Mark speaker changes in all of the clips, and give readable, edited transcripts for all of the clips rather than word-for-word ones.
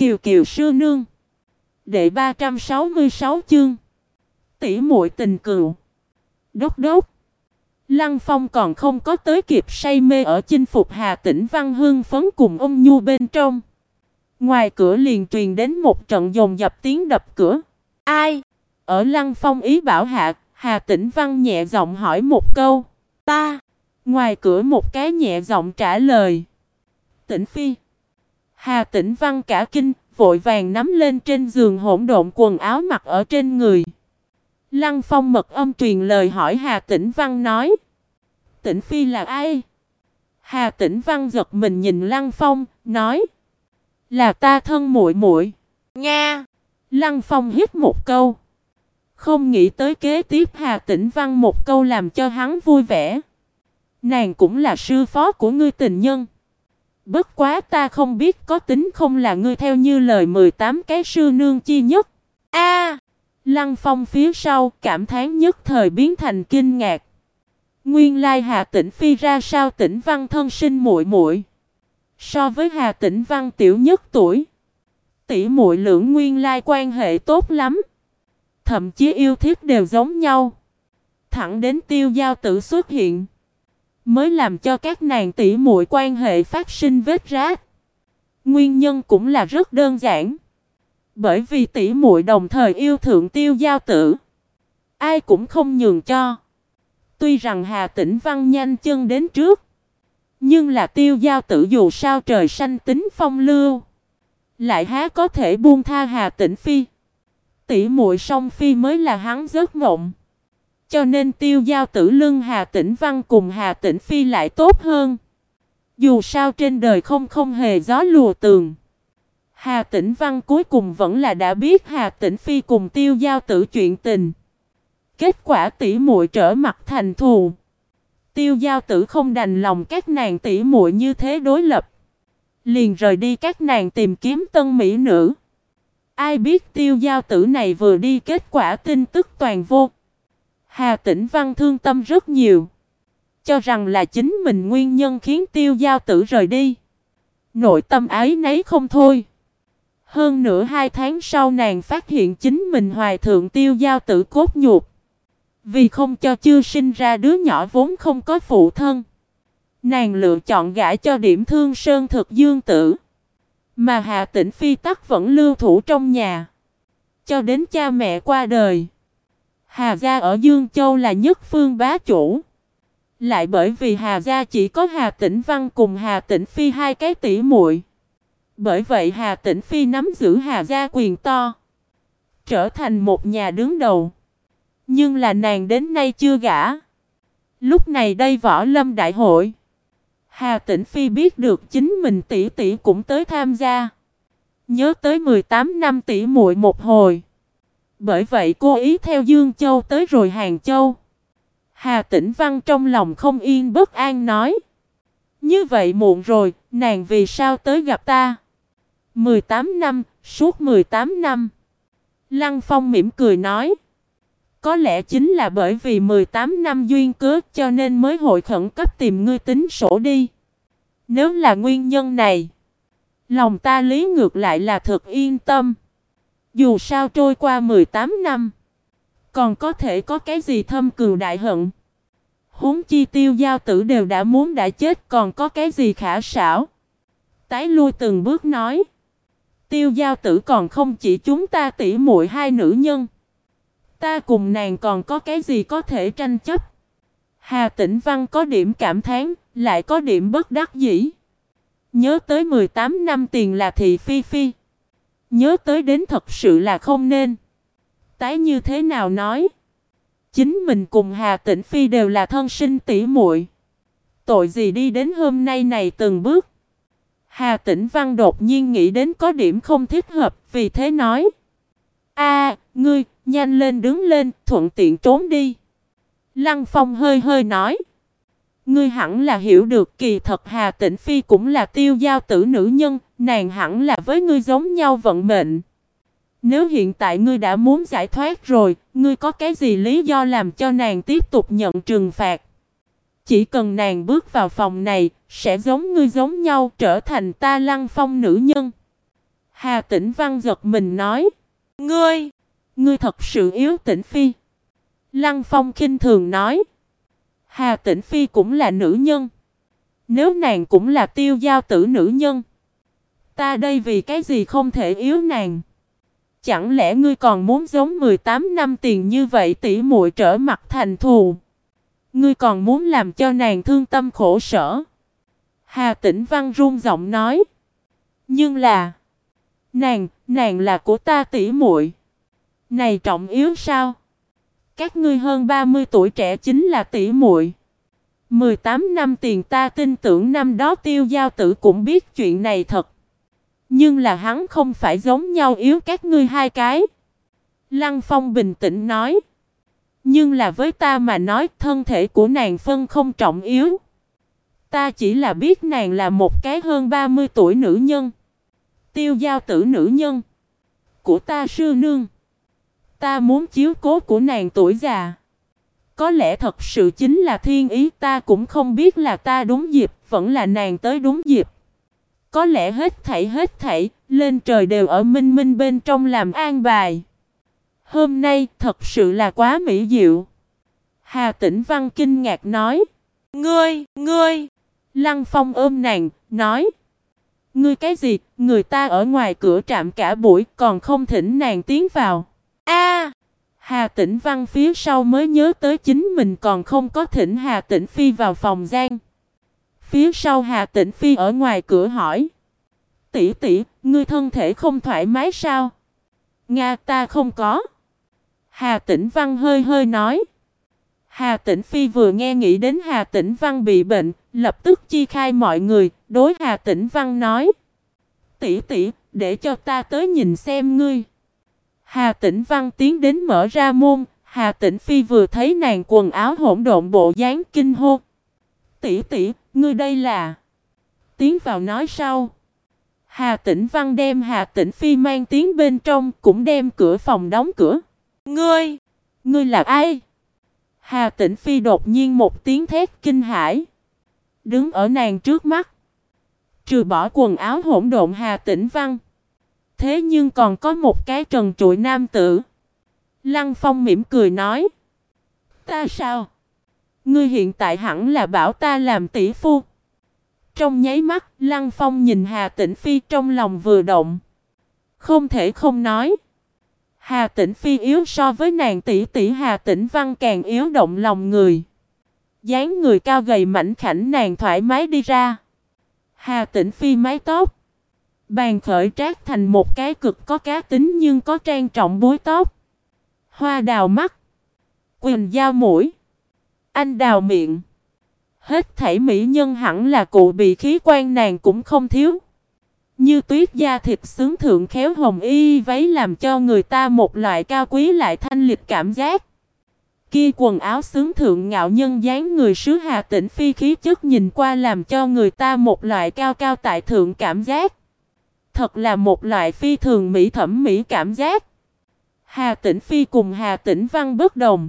Speaker 1: Kiều Kiều sư nương. Đệ 366 chương. Tỷ muội tình cừu. Đốc đốc. Lăng Phong còn không có tới kịp say mê ở chinh phục Hà Tĩnh Văn hưng phấn cùng ôm nhu bên trong. Ngoài cửa liền truyền đến một trận dồn dập tiếng đập cửa. Ai? Ở Lăng Phong ý bảo hạ, Hà Tĩnh Văn nhẹ giọng hỏi một câu. Ta. Ngoài cửa một cái nhẹ giọng trả lời. Tĩnh Phi. Hà Tĩnh Văn cả kinh, vội vàng nắm lên trên giường hỗn độn quần áo mặc ở trên người. Lăng Phong mật âm truyền lời hỏi Hà Tĩnh Văn nói. Tĩnh Phi là ai? Hà Tĩnh Văn giật mình nhìn Lăng Phong, nói. Là ta thân muội muội. Nga. Lăng Phong hít một câu. Không nghĩ tới kế tiếp Hà Tĩnh Văn một câu làm cho hắn vui vẻ. Nàng cũng là sư phó của ngươi tình nhân. Bất quá ta không biết có tính không là ngươi theo như lời 18 cái sư nương chi nhất. A. Lăng Phong phía sau cảm thán nhất thời biến thành kinh ngạc. Nguyên lai Hà Tĩnh Phi ra sao Tĩnh Văn thân sinh muội muội. So với Hà Tĩnh Văn tiểu nhất tuổi, tỷ muội lưỡng nguyên lai quan hệ tốt lắm. Thậm chí yêu thích đều giống nhau. Thẳng đến Tiêu Giao Tử xuất hiện, mới làm cho các nàng tỷ muội quan hệ phát sinh vết rách. Nguyên nhân cũng là rất đơn giản. Bởi vì tỷ muội đồng thời yêu thượng Tiêu Giao Tử, ai cũng không nhường cho. Tuy rằng Hà Tĩnh Văn nhanh chân đến trước, nhưng là Tiêu Giao Tử dù sao trời xanh tính phong lưu, lại há có thể buông tha Hà Tĩnh Phi. Tỷ muội song phi mới là hắn giấc mộng. Cho nên Tiêu Giao Tử lưng Hà Tĩnh Văn cùng Hà Tĩnh Phi lại tốt hơn. Dù sao trên đời không hề gió lùa tường. Hà Tĩnh Văn cuối cùng vẫn là đã biết Hà Tĩnh Phi cùng Tiêu Giao Tử chuyện tình. Kết quả tỷ muội trở mặt thành thù. Tiêu Giao Tử không đành lòng các nàng tỷ muội như thế đối lập, liền rời đi các nàng tìm kiếm tân mỹ nữ. Ai biết Tiêu Giao Tử này vừa đi kết quả tin tức toàn vô. Hà Tĩnh Văn thương tâm rất nhiều, cho rằng là chính mình nguyên nhân khiến Tiêu Giao Tử rời đi. Nội tâm áy nấy không thôi. Hơn nữa 2 tháng sau nàng phát hiện chính mình hoài thượng Tiêu Giao Tử cốt nhục. Vì không cho chưa sinh ra đứa nhỏ vốn không có phụ thân, nàng lựa chọn gả cho Điểm Thương Sơn Thực Dương Tử. Mà Hà Tĩnh Phi tắc vẫn lưu thủ trong nhà, cho đến cha mẹ qua đời. Hà gia ở Dương Châu là nhất phương bá chủ. Lại bởi vì Hà gia chỉ có Hà Tĩnh Văn cùng Hà Tĩnh Phi 2 cái tỷ muội, bởi vậy Hà Tĩnh Phi nắm giữ Hà gia quyền to, trở thành một nhà đứng đầu. Nhưng là nàng đến nay chưa gả. Lúc này đây võ lâm đại hội, Hà Tĩnh Phi biết được chính mình tỷ tỷ cũng tới tham gia. Nhớ tới 18 năm tỷ muội một hồi, bởi vậy cô ý theo Dương Châu tới rồi Hàng Châu. Hà Tĩnh Văn trong lòng không yên bất an nói. Như vậy muộn rồi, nàng vì sao tới gặp ta? 18 năm, suốt 18 năm. Lăng Phong mỉm cười nói. Có lẽ chính là bởi vì 18 năm duyên cớ cho nên mới hội khẩn cấp tìm ngươi tính sổ đi. Nếu là nguyên nhân này, lòng ta lý ngược lại là thật yên tâm. Dù sao trôi qua 18 năm, còn có thể có cái gì thâm cừu đại hận. Huống chi Tiêu Giao Tử đều đã muốn đã chết, còn có cái gì khả xảo. Tái lui từng bước nói. Tiêu Giao Tử còn không chỉ chúng ta tỷ muội 2 nữ nhân. Ta cùng nàng còn có cái gì có thể tranh chấp. Hà Tĩnh Văn có điểm cảm thán, lại có điểm bất đắc dĩ. Nhớ tới 18 năm tiền là thị phi phi. Nhớ tới đến thật sự là không nên. Tái như thế nào nói. Chính mình cùng Hà Tĩnh Phi đều là thân sinh tỷ muội. Tội gì đi đến hôm nay này từng bước. Hà Tĩnh Văn đột nhiên nghĩ đến có điểm không thích hợp, vì thế nói. Ngươi, nhanh lên đứng lên, thuận tiện trốn đi. Lăng Phong hơi hơi nói. Ngươi hẳn là hiểu được kỳ thật Hà Tĩnh Phi cũng là Tiêu Giao Tử nữ nhân, nàng hẳn là với ngươi giống nhau vận mệnh. Nếu hiện tại ngươi đã muốn giải thoát rồi, ngươi có cái gì lý do làm cho nàng tiếp tục nhận trừng phạt? Chỉ cần nàng bước vào phòng này, sẽ giống ngươi giống nhau trở thành ta Lăng Phong nữ nhân. Hà Tĩnh Văn giật mình nói. Ngươi, ngươi thật sự yếu Tĩnh Phi. Lăng Phong khinh thường nói. Hà Tĩnh Phi cũng là nữ nhân. Nếu nàng cũng là Tiêu Giao Tử nữ nhân, ta đây vì cái gì không thể yếu nàng? Chẳng lẽ ngươi còn muốn giống 18 năm tiền như vậy tỉ muội trở mặt thành thù? Ngươi còn muốn làm cho nàng thương tâm khổ sở? Hà Tĩnh Văn run giọng nói. Nhưng là, nàng là của ta tỉ muội. Này trọng yếu sao? Các ngươi hơn 30 tuổi trẻ chính là tỉ muội. 18 năm tiền ta tin tưởng năm đó Tiêu Giao Tử cũng biết chuyện này thật. Nhưng là hắn không phải giống nhau yếu các ngươi hai cái. Lăng Phong bình tĩnh nói. Nhưng là với ta mà nói thân thể của nàng phân không trọng yếu. Ta chỉ là biết nàng là một cái hơn 30 tuổi nữ nhân. Tiêu Giao Tử nữ nhân của ta sư nương. Ta muốn chiếu cố của nàng tuổi già. Có lẽ thật sự chính là thiên ý, ta cũng không biết là ta đúng dịp, vẫn là nàng tới đúng dịp. Có lẽ hết thảy, lên trời đều ở minh minh bên trong làm an bài. Hôm nay thật sự là quá mỹ diệu. Hà Tĩnh Văn kinh ngạc nói. Ngươi. Lăng Phong ôm nàng, nói. Ngươi cái gì, người ta ở ngoài cửa trạm cả buổi còn không thỉnh nàng tiến vào. Hà Tĩnh Văn phía sau mới nhớ tới chính mình còn không có thỉnh Hà Tĩnh Phi vào phòng gian. Phía sau Hà Tĩnh Phi ở ngoài cửa hỏi. Tỷ, ngươi thân thể không thoải mái sao? Nga ta không có. Hà Tĩnh Văn hơi nói. Hà Tĩnh Phi vừa nghe nghĩ đến Hà Tĩnh Văn bị bệnh, lập tức chi khai mọi người, đối Hà Tĩnh Văn nói. Tỷ, để cho ta tới nhìn xem ngươi. Hà Tĩnh Văn tiến đến mở ra môn, Hà Tĩnh Phi vừa thấy nàng quần áo hỗn độn bộ dáng kinh hô. Tỷ, ngươi đây là... Tiến vào nói sau. Hà Tĩnh Văn đem Hà Tĩnh Phi mang tiến bên trong, cũng đem cửa phòng đóng cửa. Ngươi là ai? Hà Tĩnh Phi đột nhiên một tiếng thét kinh hãi. Đứng ở nàng trước mắt. Trừ bỏ quần áo hỗn độn Hà Tĩnh Văn. Thế nhưng còn có một cái trần trụi nam tử. Lăng Phong mỉm cười nói. Ta sao? Ngươi hiện tại hẳn là bảo ta làm tỷ phu. Trong nháy mắt, Lăng Phong nhìn Hà Tĩnh Phi trong lòng vừa động. Không thể không nói. Hà Tĩnh Phi yếu so với nàng tỷ Hà Tĩnh Văn càng yếu động lòng người. Dáng người cao gầy mảnh khảnh nàng thoải mái đi ra. Hà Tĩnh Phi mái tóc. Bàn khởi trát thành một cái cực có cá tính nhưng có trang trọng búi tóc. Hoa đào mắt. Quỳnh dao mũi. Anh đào miệng. Hết thảy mỹ nhân hẳn là cụ bị khí quan nàng cũng không thiếu. Như tuyết da thịt xứng thượng khéo hồng y váy làm cho người ta một loại cao quý lại thanh lịch cảm giác. Kia quần áo xứng thượng ngạo nhân dáng người sứ Hà Tĩnh Phi khí chất nhìn qua làm cho người ta một loại cao cao tại thượng cảm giác. Thật là một loại phi thường mỹ thẩm mỹ cảm giác. Hà Tĩnh Phi cùng Hà Tĩnh Văn bất đồng.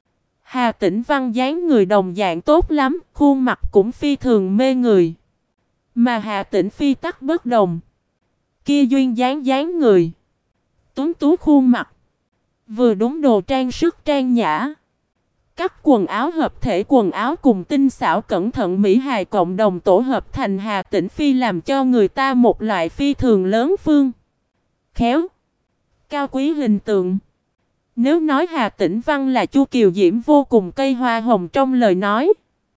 Speaker 1: Hà Tĩnh Văn dáng người đồng dạng tốt lắm, khuôn mặt cũng phi thường mê người. Mà Hà Tĩnh Phi tắc bất đồng. Kia duyên dáng người. Tuấn tú khuôn mặt. Vừa đúng đồ trang sức trang nhã. Các quần áo hợp thể quần áo cùng tinh xảo cẩn thận mỹ hài cộng đồng tổ hợp thành Hà Tĩnh Phi làm cho người ta một loại phi thường lớn phương. Khéo. Cao quý hình tượng. Nếu nói Hà Tĩnh Văn là Chu Kiều Diễm vô cùng cây hoa hồng trong lời nói.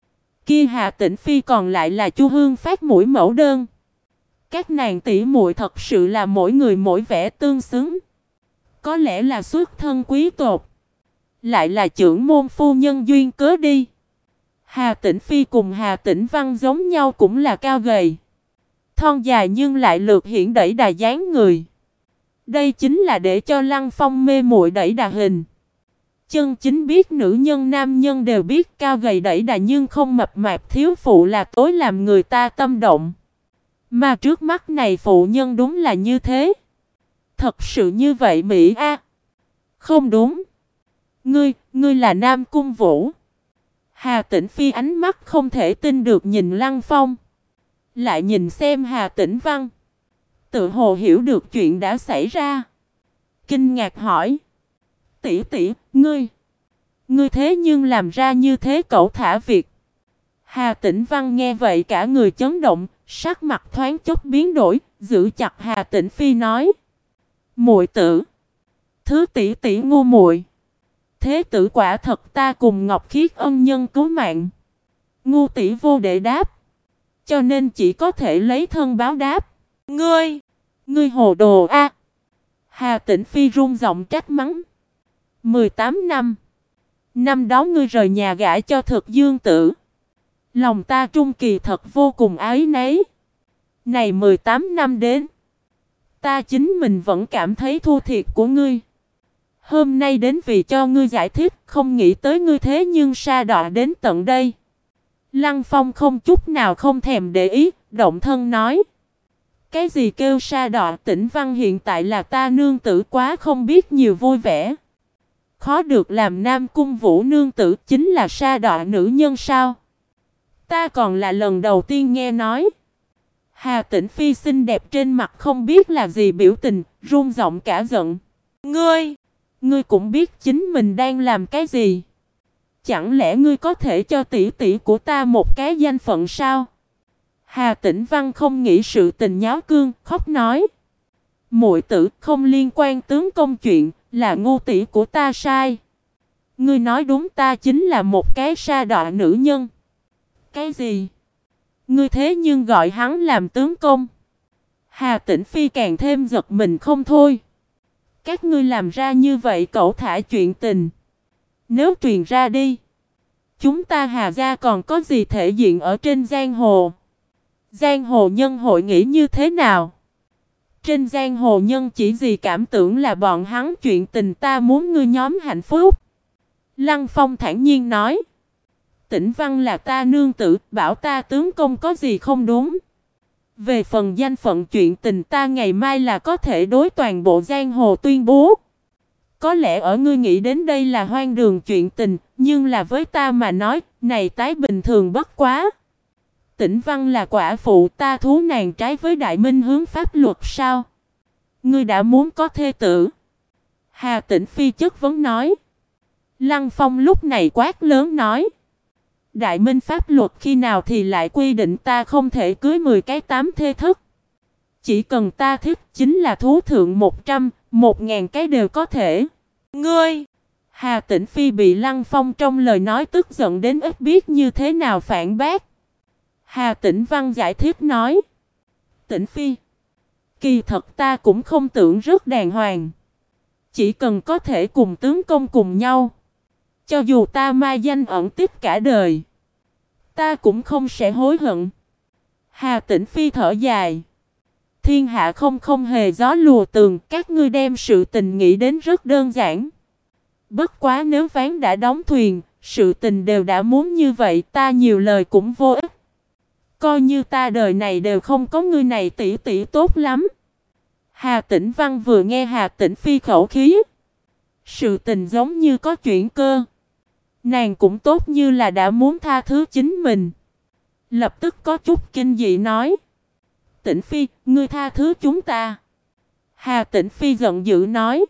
Speaker 1: Kia Hà Tĩnh Phi còn lại là Chu Hương phát mũi mẫu đơn. Các nàng tỷ muội thật sự là mỗi người mỗi vẻ tương xứng. Có lẽ là xuất thân quý tộc. Lại là trưởng môn phu nhân duyên cớ đi. Hà Tĩnh Phi cùng Hà Tĩnh Văn giống nhau cũng là cao gầy. Thon dài nhưng lại lược hiển đẩy đà dáng người. Đây chính là để cho Lăng Phong mê muội đẩy đà hình. Chân chính biết nữ nhân nam nhân đều biết cao gầy đẩy đà nhưng không mập mạp thiếu phụ là tối làm người ta tâm động. Mà trước mắt này phụ nhân đúng là như thế. Thật sự như vậy Mỹ a? Không đúng. Ngươi là Nam Cung Vũ. Hà Tĩnh Phi ánh mắt không thể tin được nhìn Lăng Phong. Lại nhìn xem Hà Tĩnh Văn. Tự hồ hiểu được chuyện đã xảy ra. Kinh ngạc hỏi. Tỷ tỷ, ngươi thế nhưng làm ra như thế cẩu thả việc. Hà Tĩnh Văn nghe vậy cả người chấn động, sắc mặt thoáng chốc biến đổi, giữ chặt Hà Tĩnh Phi nói. Muội tử, thứ tỷ tỷ ngu muội. Thế tử quả thật ta cùng Ngọc Khiết ân nhân cứu mạng. Ngu tỷ vô để đáp, cho nên chỉ có thể lấy thân báo đáp. Ngươi hồ đồ a! Hà Tĩnh Phi run giọng trách mắng. 18 năm. Năm đó ngươi rời nhà gả cho Thực Dương Tử. Lòng ta trung kỳ thật vô cùng áy náy. Này 18 năm đến, ta chính mình vẫn cảm thấy thua thiệt của ngươi. Hôm nay đến vì cho ngươi giải thích, không nghĩ tới ngươi thế nhưng sa đọa đến tận đây. Lăng Phong không chút nào không thèm để ý, động thân nói. Cái gì kêu sa đọa? Tĩnh Văn hiện tại là ta nương tử quá không biết nhiều vui vẻ. Khó được làm Nam Cung Vũ nương tử chính là sa đọa nữ nhân sao? Ta còn là lần đầu tiên nghe nói. Hà Tĩnh Phi xinh đẹp trên mặt không biết là gì biểu tình, run giọng cả giận. Ngươi cũng biết chính mình đang làm cái gì? Chẳng lẽ ngươi có thể cho tỷ tỷ của ta một cái danh phận sao? Hà Tĩnh Văn không nghĩ sự tình nháo cương, khóc nói. Muội tử không liên quan tướng công chuyện, là ngu tỷ của ta sai. Ngươi nói đúng, ta chính là một cái sa đọa nữ nhân. Cái gì? Ngươi thế nhưng gọi hắn làm tướng công? Hà Tĩnh Phi càng thêm giật mình không thôi. Các ngươi làm ra như vậy cẩu thả chuyện tình, nếu truyền ra đi, chúng ta Hà gia còn có gì thể diện ở trên giang hồ? Giang hồ nhân hội nghĩ như thế nào? Trên giang hồ nhân chỉ gì cảm tưởng là bọn hắn chuyện tình, ta muốn ngươi nhóm hạnh phúc. Lăng Phong thản nhiên nói. Tĩnh Văn là ta nương tử, bảo ta tướng công có gì không đúng. Về phần danh phận chuyện tình, ta ngày mai là có thể đối toàn bộ giang hồ tuyên bố. Có lẽ ở ngươi nghĩ đến đây là hoang đường chuyện tình, nhưng là với ta mà nói, này tái bình thường bất quá. Tĩnh Văn là quả phụ, ta thú nàng trái với đại minh hướng pháp luật sao? Ngươi đã muốn có thê tử? Hà Tĩnh Phi chất vấn nói. Lăng Phong lúc này quát lớn nói. Đại minh pháp luật khi nào thì lại quy định ta không thể cưới 10 cái 8 thê thức? Chỉ cần ta thích chính là thú thượng 100, 1000 cái đều có thể. Hà Tĩnh Phi bị Lăng Phong trong lời nói tức giận đến ít biết như thế nào phản bác. Hà Tĩnh Văn giải thích nói. Tĩnh Phi, kỳ thật ta cũng không tưởng rất đàng hoàng. Chỉ cần có thể cùng tướng công cùng nhau, cho dù ta mai danh ẩn tích cả đời, ta cũng không sẽ hối hận. Hà Tĩnh Phi thở dài. Thiên hạ không hề gió lùa tường, các ngươi đem sự tình nghĩ đến rất đơn giản. Bất quá nếu ván đã đóng thuyền, sự tình đều đã muốn như vậy, ta nhiều lời cũng vô ích. Coi như ta đời này đều không có ngươi này tỷ tỷ tốt lắm. Hà Tĩnh Văn vừa nghe Hà Tĩnh Phi khẩu khí, sự tình giống như có chuyển cơ. Nàng cũng tốt như là đã muốn tha thứ chính mình. Lập tức có chút kinh dị nói. Tĩnh Phi, ngươi tha thứ chúng ta. Hà Tĩnh Phi giận dữ nói.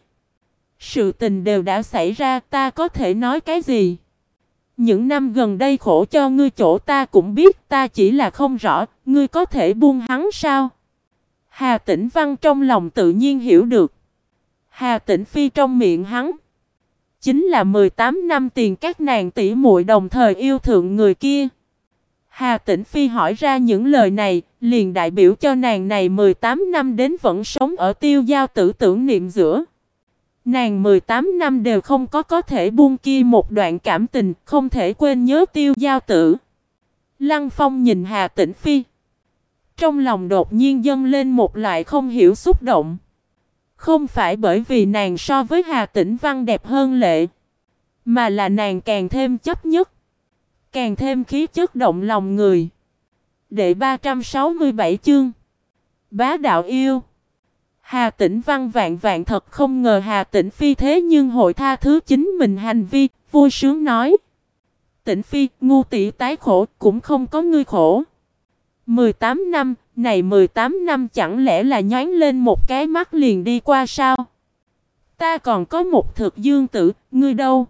Speaker 1: Sự tình đều đã xảy ra, ta có thể nói cái gì? Những năm gần đây khổ cho ngươi chỗ ta cũng biết, ta chỉ là không rõ, ngươi có thể buông hắn sao? Hà Tĩnh Văn trong lòng tự nhiên hiểu được. Hà Tĩnh Phi trong miệng hắn chính là 18 năm tiền các nàng tỷ muội đồng thời yêu thượng người kia. Hà Tĩnh Phi hỏi ra những lời này, liền đại biểu cho nàng này 18 năm đến vẫn sống ở Tiêu Giao Tử tưởng niệm giữa. Nàng 18 năm đều không có thể buông kia một đoạn cảm tình, không thể quên nhớ Tiêu Giao Tử. Lăng Phong nhìn Hà Tĩnh Phi, trong lòng đột nhiên dâng lên một loại không hiểu xúc động. Không phải bởi vì nàng so với Hà Tĩnh Văn đẹp hơn lệ, mà là nàng càng thêm chấp nhất, càng thêm khí chất động lòng người. Đệ 367 chương Bá đạo yêu. Hà Tĩnh Văn vạn thật không ngờ Hà Tĩnh Phi thế nhưng hội tha thứ chính mình hành vi, vui sướng nói. Tĩnh Phi, ngu tỷ tái khổ cũng không có ngươi khổ. 18 năm, Này 18 năm chẳng lẽ là nhoáng lên một cái mắt liền đi qua sao? Ta còn có một thực dương tử, ngươi đâu?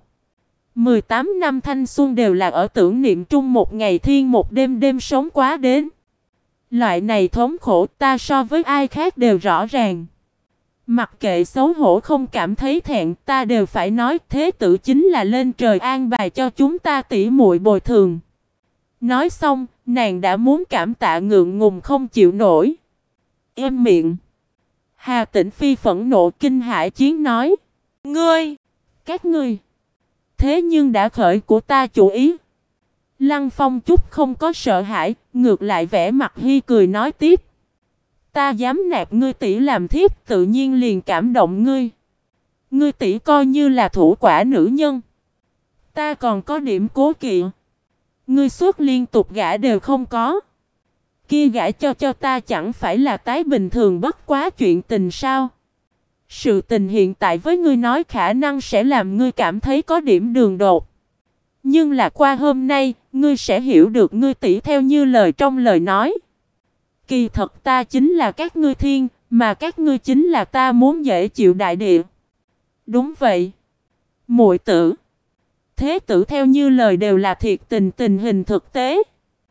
Speaker 1: 18 năm thanh xuân đều là ở tưởng niệm trung một ngày thiên một đêm đêm sống quá đến. Loại này thống khổ ta so với ai khác đều rõ ràng. Mặc kệ xấu hổ không cảm thấy thẹn ta đều phải nói thế tử chính là lên trời an bài cho chúng ta tỉ muội bồi thường. Nói xong, nàng đã muốn cảm tạ ngượng ngùng không chịu nổi. Im miệng. Hà Tĩnh Phi phẫn nộ kinh hãi chiến nói. Ngươi! Các ngươi! Thế nhưng đã khởi của ta chủ ý. Lăng Phong chút không có sợ hãi, ngược lại vẻ mặt hi cười nói tiếp. Ta dám nạp ngươi tỷ làm thiếp tự nhiên liền cảm động ngươi. Ngươi tỷ coi như là thủ quả nữ nhân. Ta còn có điểm cố kỵ. Ngươi suốt liên tục gả đều không có. Kia gả cho ta chẳng phải là tái bình thường bất quá chuyện tình sao? Sự tình hiện tại với ngươi nói khả năng sẽ làm ngươi cảm thấy có điểm đường đột. Nhưng là qua hôm nay, ngươi sẽ hiểu được ngươi tỷ theo như lời trong lời nói. Kỳ thật ta chính là các ngươi thiên, mà các ngươi chính là ta muốn dễ chịu đại địa. Đúng vậy. Muội tử. Thế tử theo như lời đều là thiệt tình tình hình thực tế.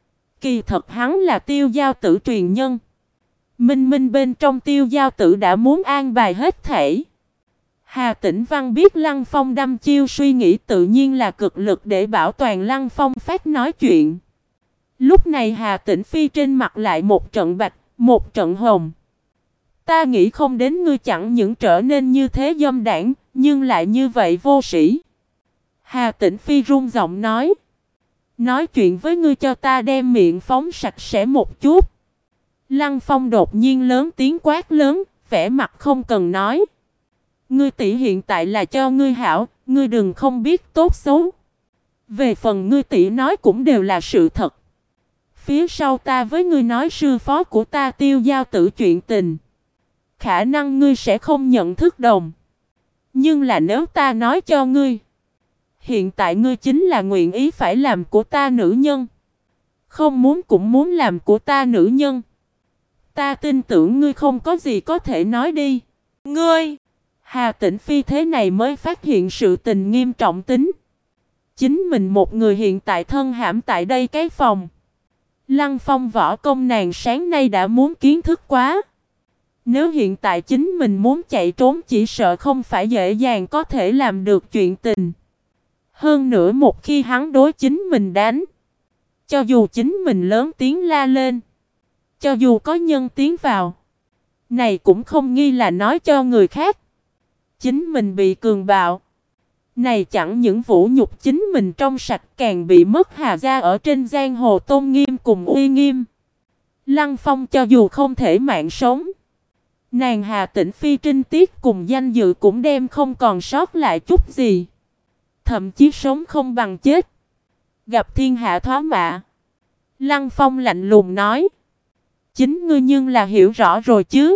Speaker 1: Kỳ thật hắn là Tiêu Giao Tử truyền nhân. Minh Minh bên trong Tiêu Giao Tử đã muốn an bài hết thảy. Hà Tĩnh Văn biết Lăng Phong đăm chiêu suy nghĩ tự nhiên là cực lực để bảo toàn Lăng Phong phát nói chuyện. Lúc này Hà Tĩnh Phi trên mặt lại một trận bạch, một trận hồng. Ta nghĩ không đến ngươi chẳng những trở nên như thế dâm đảng, nhưng lại như vậy vô sĩ. Hà Tĩnh Phi run giọng nói. Nói chuyện với ngươi cho ta đem miệng phóng sạch sẽ một chút. Lăng Phong đột nhiên lớn tiếng quát lớn, vẻ mặt không cần nói. Ngươi tỷ hiện tại là cho ngươi hảo, ngươi đừng không biết tốt xấu. Về phần ngươi tỷ nói cũng đều là sự thật. Phía sau ta với ngươi nói sư phó của ta Tiêu Giao Tử chuyện tình. Khả năng ngươi sẽ không nhận thức đồng. Nhưng là nếu ta nói cho ngươi. Hiện tại ngươi chính là nguyện ý phải làm của ta nữ nhân. Không muốn cũng muốn làm của ta nữ nhân. Ta tin tưởng ngươi không có gì có thể nói đi. Ngươi! Hà Tĩnh Phi thế này mới phát hiện sự tình nghiêm trọng tính. Chính mình một người hiện tại thân hãm tại đây cái phòng. Lăng Phong võ công nàng sáng nay đã muốn kiến thức quá. Nếu hiện tại chính mình muốn chạy trốn chỉ sợ không phải dễ dàng có thể làm được chuyện tình. Hơn nữa một khi hắn đối chính mình đánh. Cho dù chính mình lớn tiếng la lên. Cho dù có nhân tiến vào. Này cũng không nghi là nói cho người khác. Chính mình bị cường bạo. Này chẳng những vũ nhục chính mình trong sạch càng bị mất Hà gia ở trên giang hồ tôn nghiêm cùng uy nghiêm. Lăng Phong cho dù không thể mạng sống. Nàng Hà Tĩnh Phi trinh tiết cùng danh dự cũng đem không còn sót lại chút gì. Thậm chí sống không bằng chết. Gặp thiên hạ thoá mạ. Lăng Phong lạnh lùng nói. Chính ngươi nhưng là hiểu rõ rồi chứ.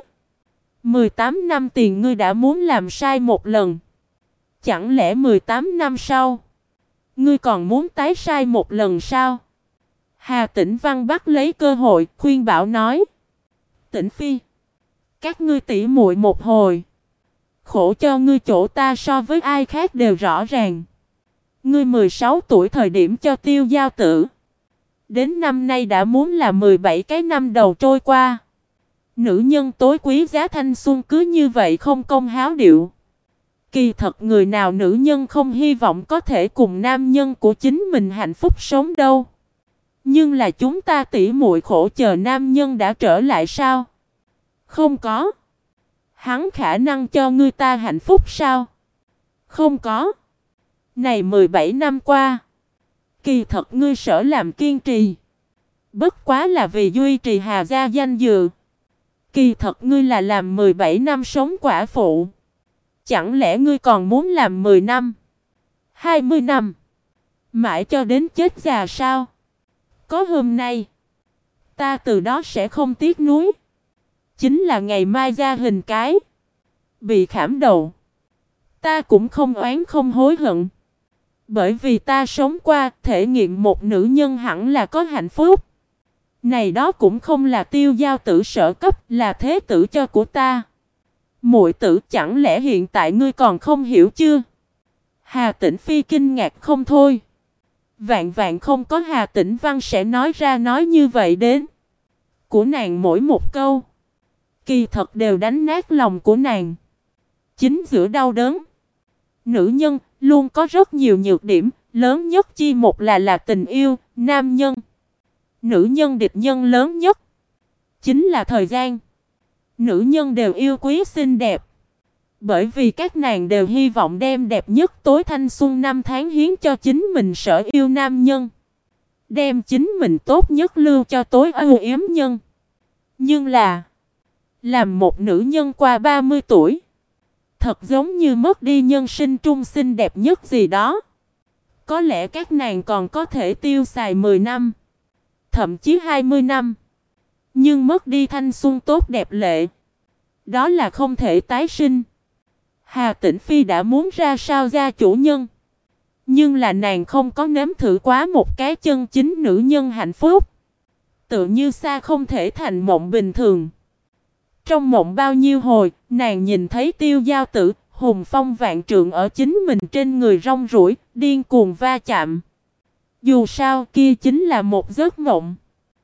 Speaker 1: 18 năm tiền ngươi đã muốn làm sai một lần. Chẳng lẽ 18 năm sau, ngươi còn muốn tái sai một lần sao? Hà Tĩnh Văn bắt lấy cơ hội khuyên bảo nói. Tĩnh Phi, các ngươi tỉ muội một hồi. Khổ cho ngươi chỗ ta so với ai khác đều rõ ràng. Ngươi 16 tuổi thời điểm cho Tiêu Giao Tử. Đến năm nay đã muốn là 17 cái năm đầu trôi qua. Nữ nhân tối quý giá thanh xuân cứ như vậy không công háo điệu. Kỳ thật người nào nữ nhân không hy vọng có thể cùng nam nhân của chính mình hạnh phúc sống đâu. Nhưng là chúng ta tỉ muội khổ chờ nam nhân đã trở lại sao? Không có. Hắn khả năng cho ngươi ta hạnh phúc sao? Không có. Này 17 năm qua, kỳ thật ngươi sở làm kiên trì. Bất quá là vì duy trì Hà gia danh dự. Kỳ thật ngươi là làm 17 năm sống quả phụ. Chẳng lẽ ngươi còn muốn làm 10 năm? 20 năm? Mãi cho đến chết già sao? Có hôm nay, ta từ đó sẽ không tiếc nuối. Chính là ngày mai ra hình cái. Bị khảm đầu. Ta cũng không oán không hối hận. Bởi vì ta sống qua, thể nghiệm một nữ nhân hẳn là có hạnh phúc. Này đó cũng không là Tiêu Giao Tử sở cấp, là thế tử cho của ta. Muội tử, chẳng lẽ hiện tại ngươi còn không hiểu chưa? Hà Tĩnh Phi kinh ngạc không thôi. Vạn vạn không có Hà Tĩnh Văn sẽ nói ra nói như vậy đến. Của nàng mỗi một câu, kỳ thật đều đánh nát lòng của nàng. Chính giữa đau đớn, nữ nhân luôn có rất nhiều nhược điểm, lớn nhất chi một là tình yêu, nam nhân. Nữ nhân địch nhân lớn nhất chính là thời gian. Nữ nhân đều yêu quý xinh đẹp, bởi vì các nàng đều hy vọng đem đẹp nhất tối thanh xuân năm tháng hiến cho chính mình sở yêu nam nhân. Đem chính mình tốt nhất lưu cho tối ưu yếm nhân. Nhưng là, làm một nữ nhân qua 30 tuổi, thật giống như mất đi nhân sinh trung xinh đẹp nhất gì đó. Có lẽ các nàng còn có thể tiêu xài 10 năm, thậm chí 20 năm. Nhưng mất đi thanh xuân tốt đẹp lệ, đó là không thể tái sinh. Hà Tĩnh Phi đã muốn ra sao gia chủ nhân, nhưng là nàng không có nếm thử quá một cái chân chính nữ nhân hạnh phúc. Tự như xa không thể thành mộng bình thường. Trong mộng bao nhiêu hồi, nàng nhìn thấy Tiêu Giao Tử, hùng phong vạn trượng ở chính mình trên người rong ruổi, điên cuồng va chạm. Dù sao kia chính là một giấc mộng.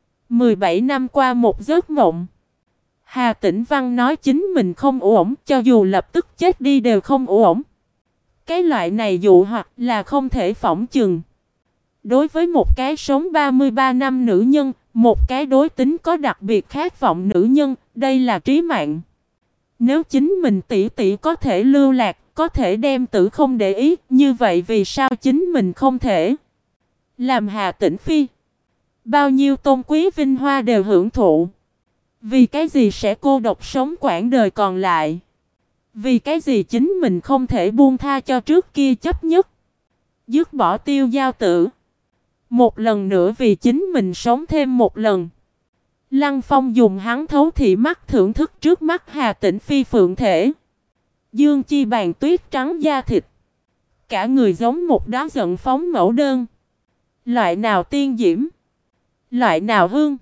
Speaker 1: 17 năm qua một giấc mộng. Hà Tĩnh Văn nói chính mình không ổn, cho dù lập tức chết đi đều không ổn. Cái loại này dụ hoặc là không thể phỏng chừng. Đối với một cái sống 33 năm nữ nhân, một cái đối tính có đặc biệt khát vọng nữ nhân, đây là trí mạng. Nếu chính mình tỷ tỷ có thể lưu lạc, có thể đem tử không để ý, như vậy vì sao chính mình không thể? Làm Hà Tĩnh Phi, bao nhiêu tôn quý vinh hoa đều hưởng thụ. Vì cái gì sẽ cô độc sống quãng đời còn lại? Vì cái gì chính mình không thể buông tha cho trước kia chấp nhất? Dứt bỏ Tiêu Giao Tử. Một lần nữa vì chính mình sống thêm một lần. Lăng Phong dùng hắn thấu thị mắt thưởng thức trước mắt Hà Tĩnh Phi phượng thể. Dương chi bàn tuyết trắng da thịt. Cả người giống một đóa giận phóng mẫu đơn. Loại nào tiên diễm, loại nào hương.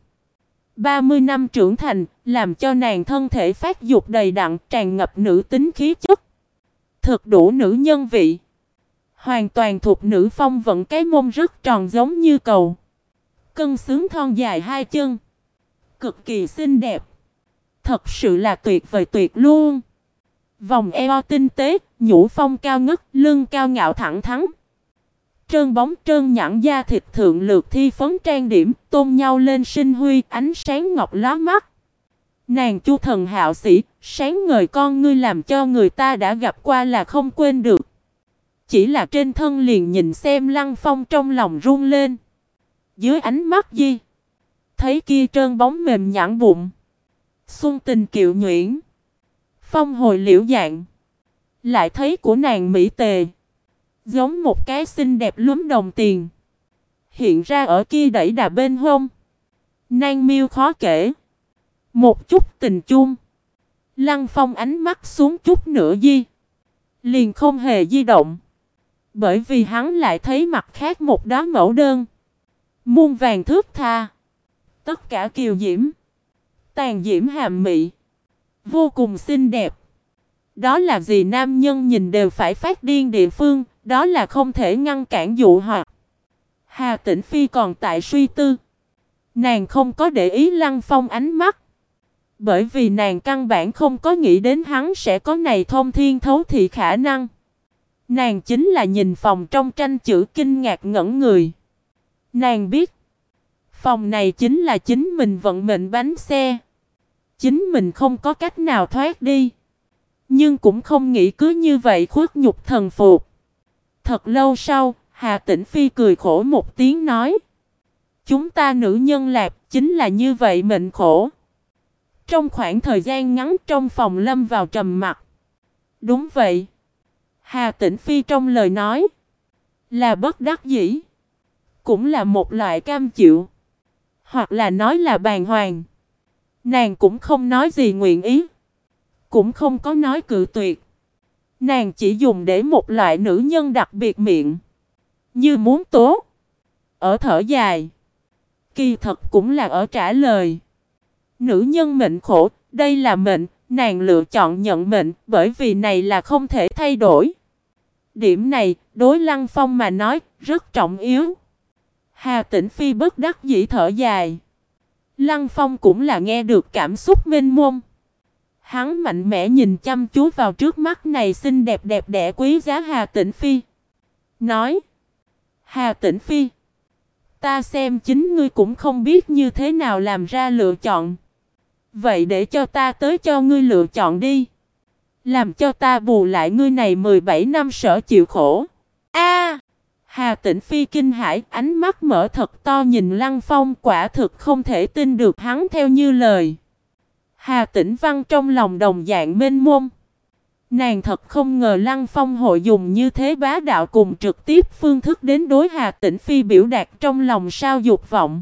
Speaker 1: 30 năm trưởng thành, làm cho nàng thân thể phát dục đầy đặn, tràn ngập nữ tính khí chất. Thực đủ nữ nhân vị. Hoàn toàn thuộc nữ phong vận, cái mông rất tròn giống như cầu. Cân xứng thon dài hai chân. Cực kỳ xinh đẹp. Thật sự là tuyệt vời tuyệt luôn. Vòng eo tinh tế, nhũ phong cao ngất, lưng cao ngạo thẳng thắn. Trơn bóng trơn nhẵn da thịt thượng lược thi phấn trang điểm, tôn nhau lên sinh huy, ánh sáng ngọc lóa mắt. Nàng chu thần hạo sĩ, sáng ngời con ngươi làm cho người ta đã gặp qua là không quên được. Chỉ là trên thân liền nhìn xem Lăng Phong trong lòng run lên. Dưới ánh mắt gì? Thấy kia trơn bóng mềm nhẵn bụng. Xuân tình kiệu nhuyễn. Phong hồi liễu dạng. Lại thấy của nàng mỹ tề. Giống một cái xinh đẹp lúm đồng tiền. Hiện ra ở kia đẩy đà bên hông. Nàng miêu khó kể. Một chút tình chung. Lăng Phong ánh mắt xuống chút nữa di. Liền không hề di động. Bởi vì hắn lại thấy mặt khác một đóa mẫu đơn. Muôn vàng thước tha. Tất cả kiều diễm. Tàn diễm hàm mị. Vô cùng xinh đẹp. Đó là gì nam nhân nhìn đều phải phát điên địa phương. Đó là không thể ngăn cản dụ hoặc. Hà Tĩnh Phi còn tại suy tư. Nàng không có để ý Lăng Phong ánh mắt. Bởi vì nàng căn bản không có nghĩ đến hắn sẽ có này thông thiên thấu thị khả năng. Nàng chính là nhìn phòng trong tranh chữ kinh ngạc ngẩn người. Nàng biết. Phòng này chính là chính mình vận mệnh bánh xe. Chính mình không có cách nào thoát đi. Nhưng cũng không nghĩ cứ như vậy khuất nhục thần phục. Thật lâu sau, Hà Tĩnh Phi cười khổ một tiếng nói. Chúng ta nữ nhân lạc chính là như vậy mệnh khổ. Trong khoảng thời gian ngắn trong phòng lâm vào trầm mặc. Đúng vậy. Hà Tĩnh Phi trong lời nói. Là bất đắc dĩ. Cũng là một loại cam chịu. Hoặc là nói là bàng hoàng. Nàng cũng không nói gì nguyện ý. Cũng không có nói cự tuyệt. Nàng chỉ dùng để một loại nữ nhân đặc biệt miệng. Như muốn tố. Ở thở dài. Kỳ thật cũng là ở trả lời. Nữ nhân mệnh khổ, đây là mệnh, nàng lựa chọn nhận mệnh, bởi vì này là không thể thay đổi. Điểm này, đối Lăng Phong mà nói, rất trọng yếu. Hà Tĩnh Phi bất đắc dĩ thở dài. Lăng Phong cũng là nghe được cảm xúc mênh mông. Hắn mạnh mẽ nhìn chăm chú vào trước mắt này xinh đẹp đẹp đẽ quý giá Hà Tĩnh Phi. Nói: Hà Tĩnh Phi, ta xem chính ngươi cũng không biết như thế nào làm ra lựa chọn. Vậy để cho ta tới cho ngươi lựa chọn đi. Làm cho ta bù lại ngươi này 17 năm sở chịu khổ. A! Hà Tĩnh Phi kinh hãi, ánh mắt mở thật to nhìn Lăng Phong, quả thực không thể tin được hắn theo như lời. Hà Tĩnh Văn trong lòng đồng dạng mênh mông. Nàng thật không ngờ Lăng Phong hội dùng như thế bá đạo cùng trực tiếp phương thức đến đối Hà Tĩnh Phi biểu đạt trong lòng sao dục vọng.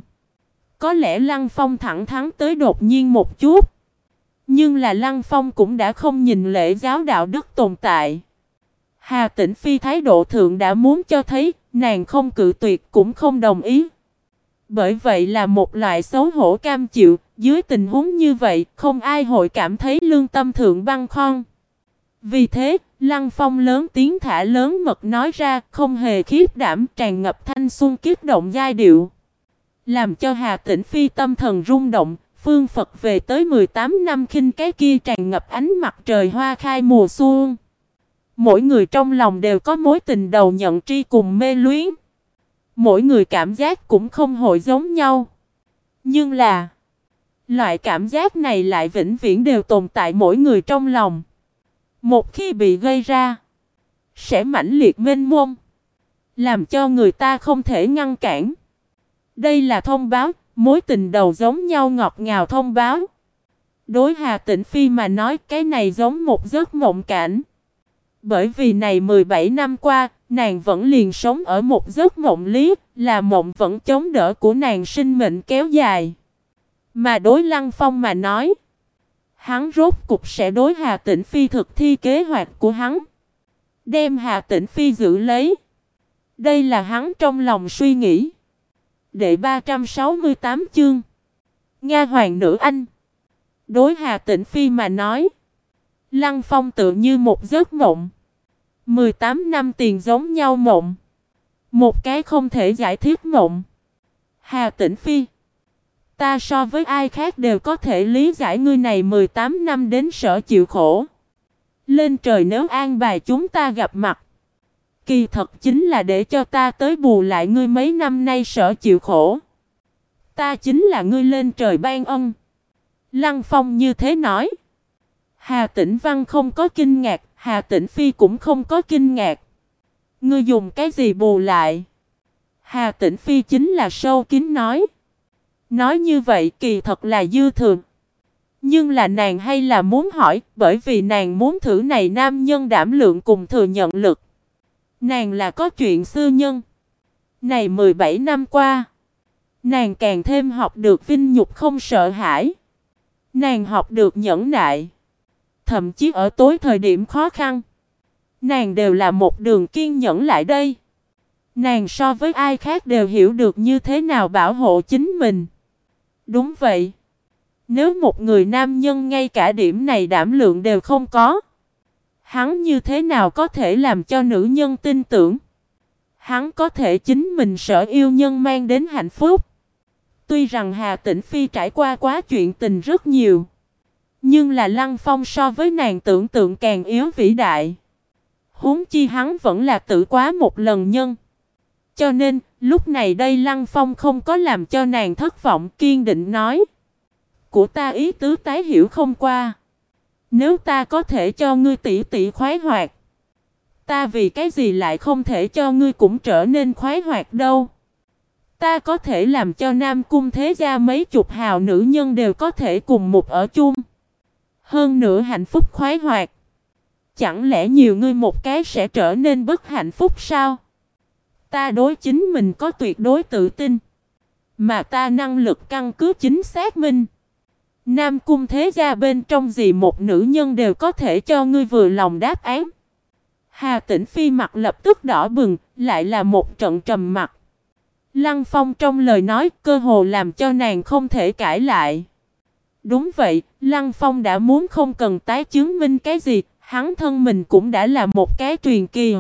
Speaker 1: Có lẽ Lăng Phong thẳng thắn tới đột nhiên một chút. Nhưng là Lăng Phong cũng đã không nhìn lễ giáo đạo đức tồn tại. Hà Tĩnh Phi thái độ thượng đã muốn cho thấy nàng không cự tuyệt cũng không đồng ý. Bởi vậy là một loại xấu hổ cam chịu. Dưới tình huống như vậy không ai hội cảm thấy lương tâm thượng băng khoăn. Vì thế Lăng Phong lớn tiếng thả lớn mật nói ra, không hề khiếp đảm, tràn ngập thanh xuân kích động giai điệu. Làm cho Hà Tĩnh Phi tâm thần rung động. Phương Phật về tới 18 năm khinh cái kia tràn ngập ánh mặt trời hoa khai mùa xuân. Mỗi người trong lòng đều có mối tình đầu nhận tri cùng mê luyến. Mỗi người cảm giác cũng không hội giống nhau. Nhưng là loại cảm giác này lại vĩnh viễn đều tồn tại mỗi người trong lòng. Một khi bị gây ra, sẽ mãnh liệt mênh mông, làm cho người ta không thể ngăn cản. Đây là thông báo, mối tình đầu giống nhau ngọt ngào thông báo. Đối Hà Tĩnh Phi mà nói cái này giống một giấc mộng cảnh. Bởi vì này 17 năm qua, nàng vẫn liền sống ở một giấc mộng lý, là mộng vẫn chống đỡ của nàng sinh mệnh kéo dài. Mà đối Lăng Phong mà nói, hắn rốt cục sẽ đối Hà Tĩnh Phi thực thi kế hoạch của hắn. Đem Hà Tĩnh Phi giữ lấy. Đây là hắn trong lòng suy nghĩ. Đệ 368 chương Nga Hoàng Nữ Anh. Đối Hà Tĩnh Phi mà nói, Lăng Phong tự như một giấc mộng. 18 năm tiền giống nhau mộng. Một cái không thể giải thích mộng. Hà Tĩnh Phi, ta so với ai khác đều có thể lý giải ngươi này 18 năm đến sở chịu khổ. Lên trời nếu an bài chúng ta gặp mặt, kỳ thật chính là để cho ta tới bù lại ngươi mấy năm nay sở chịu khổ. Ta chính là ngươi lên trời ban ân. Lăng Phong như thế nói. Hà Tĩnh Văn không có kinh ngạc, Hà Tĩnh Phi cũng không có kinh ngạc. Ngươi dùng cái gì bù lại? Hà Tĩnh Phi chính là sâu kín nói. Nói như vậy kỳ thật là dư thừa. Nhưng là nàng hay là muốn hỏi, bởi vì nàng muốn thử này nam nhân đảm lượng cùng thừa nhận lực. Nàng là có chuyện xưa nhân. Này 17 năm qua, nàng càng thêm học được vinh nhục không sợ hãi. Nàng học được nhẫn nại. Thậm chí ở tối thời điểm khó khăn, nàng đều là một đường kiên nhẫn lại đây. Nàng so với ai khác đều hiểu được như thế nào bảo hộ chính mình. Đúng vậy. Nếu một người nam nhân ngay cả điểm này đảm lượng đều không có, hắn như thế nào có thể làm cho nữ nhân tin tưởng? Hắn có thể chính mình sợ yêu nhân mang đến hạnh phúc. Tuy rằng Hà Tĩnh Phi trải qua quá chuyện tình rất nhiều, nhưng là Lăng Phong so với nàng tưởng tượng càng yếu vĩ đại. Huống chi hắn vẫn là tử quá một lần nhân. Cho nên, lúc này đây Lăng Phong không có làm cho nàng thất vọng, kiên định nói. Của ta ý tứ tái hiểu không qua. Nếu ta có thể cho ngươi tỷ tỷ khoái hoạt, ta vì cái gì lại không thể cho ngươi cũng trở nên khoái hoạt đâu. Ta có thể làm cho Nam Cung thế gia mấy chục hào nữ nhân đều có thể cùng một ở chung. Hơn nữa hạnh phúc khoái hoạt. Chẳng lẽ nhiều ngươi một cái sẽ trở nên bất hạnh phúc sao? Ta đối chính mình có tuyệt đối tự tin. Mà ta năng lực căn cứ chính xác minh. Nam Cung thế gia bên trong gì một nữ nhân đều có thể cho ngươi vừa lòng đáp án. Hà Tĩnh Phi mặt lập tức đỏ bừng, lại là một trận trầm mặc. Lăng Phong trong lời nói cơ hồ làm cho nàng không thể cãi lại. Đúng vậy, Lăng Phong đã muốn không cần tái chứng minh cái gì, hắn thân mình cũng đã là một cái truyền kỳ.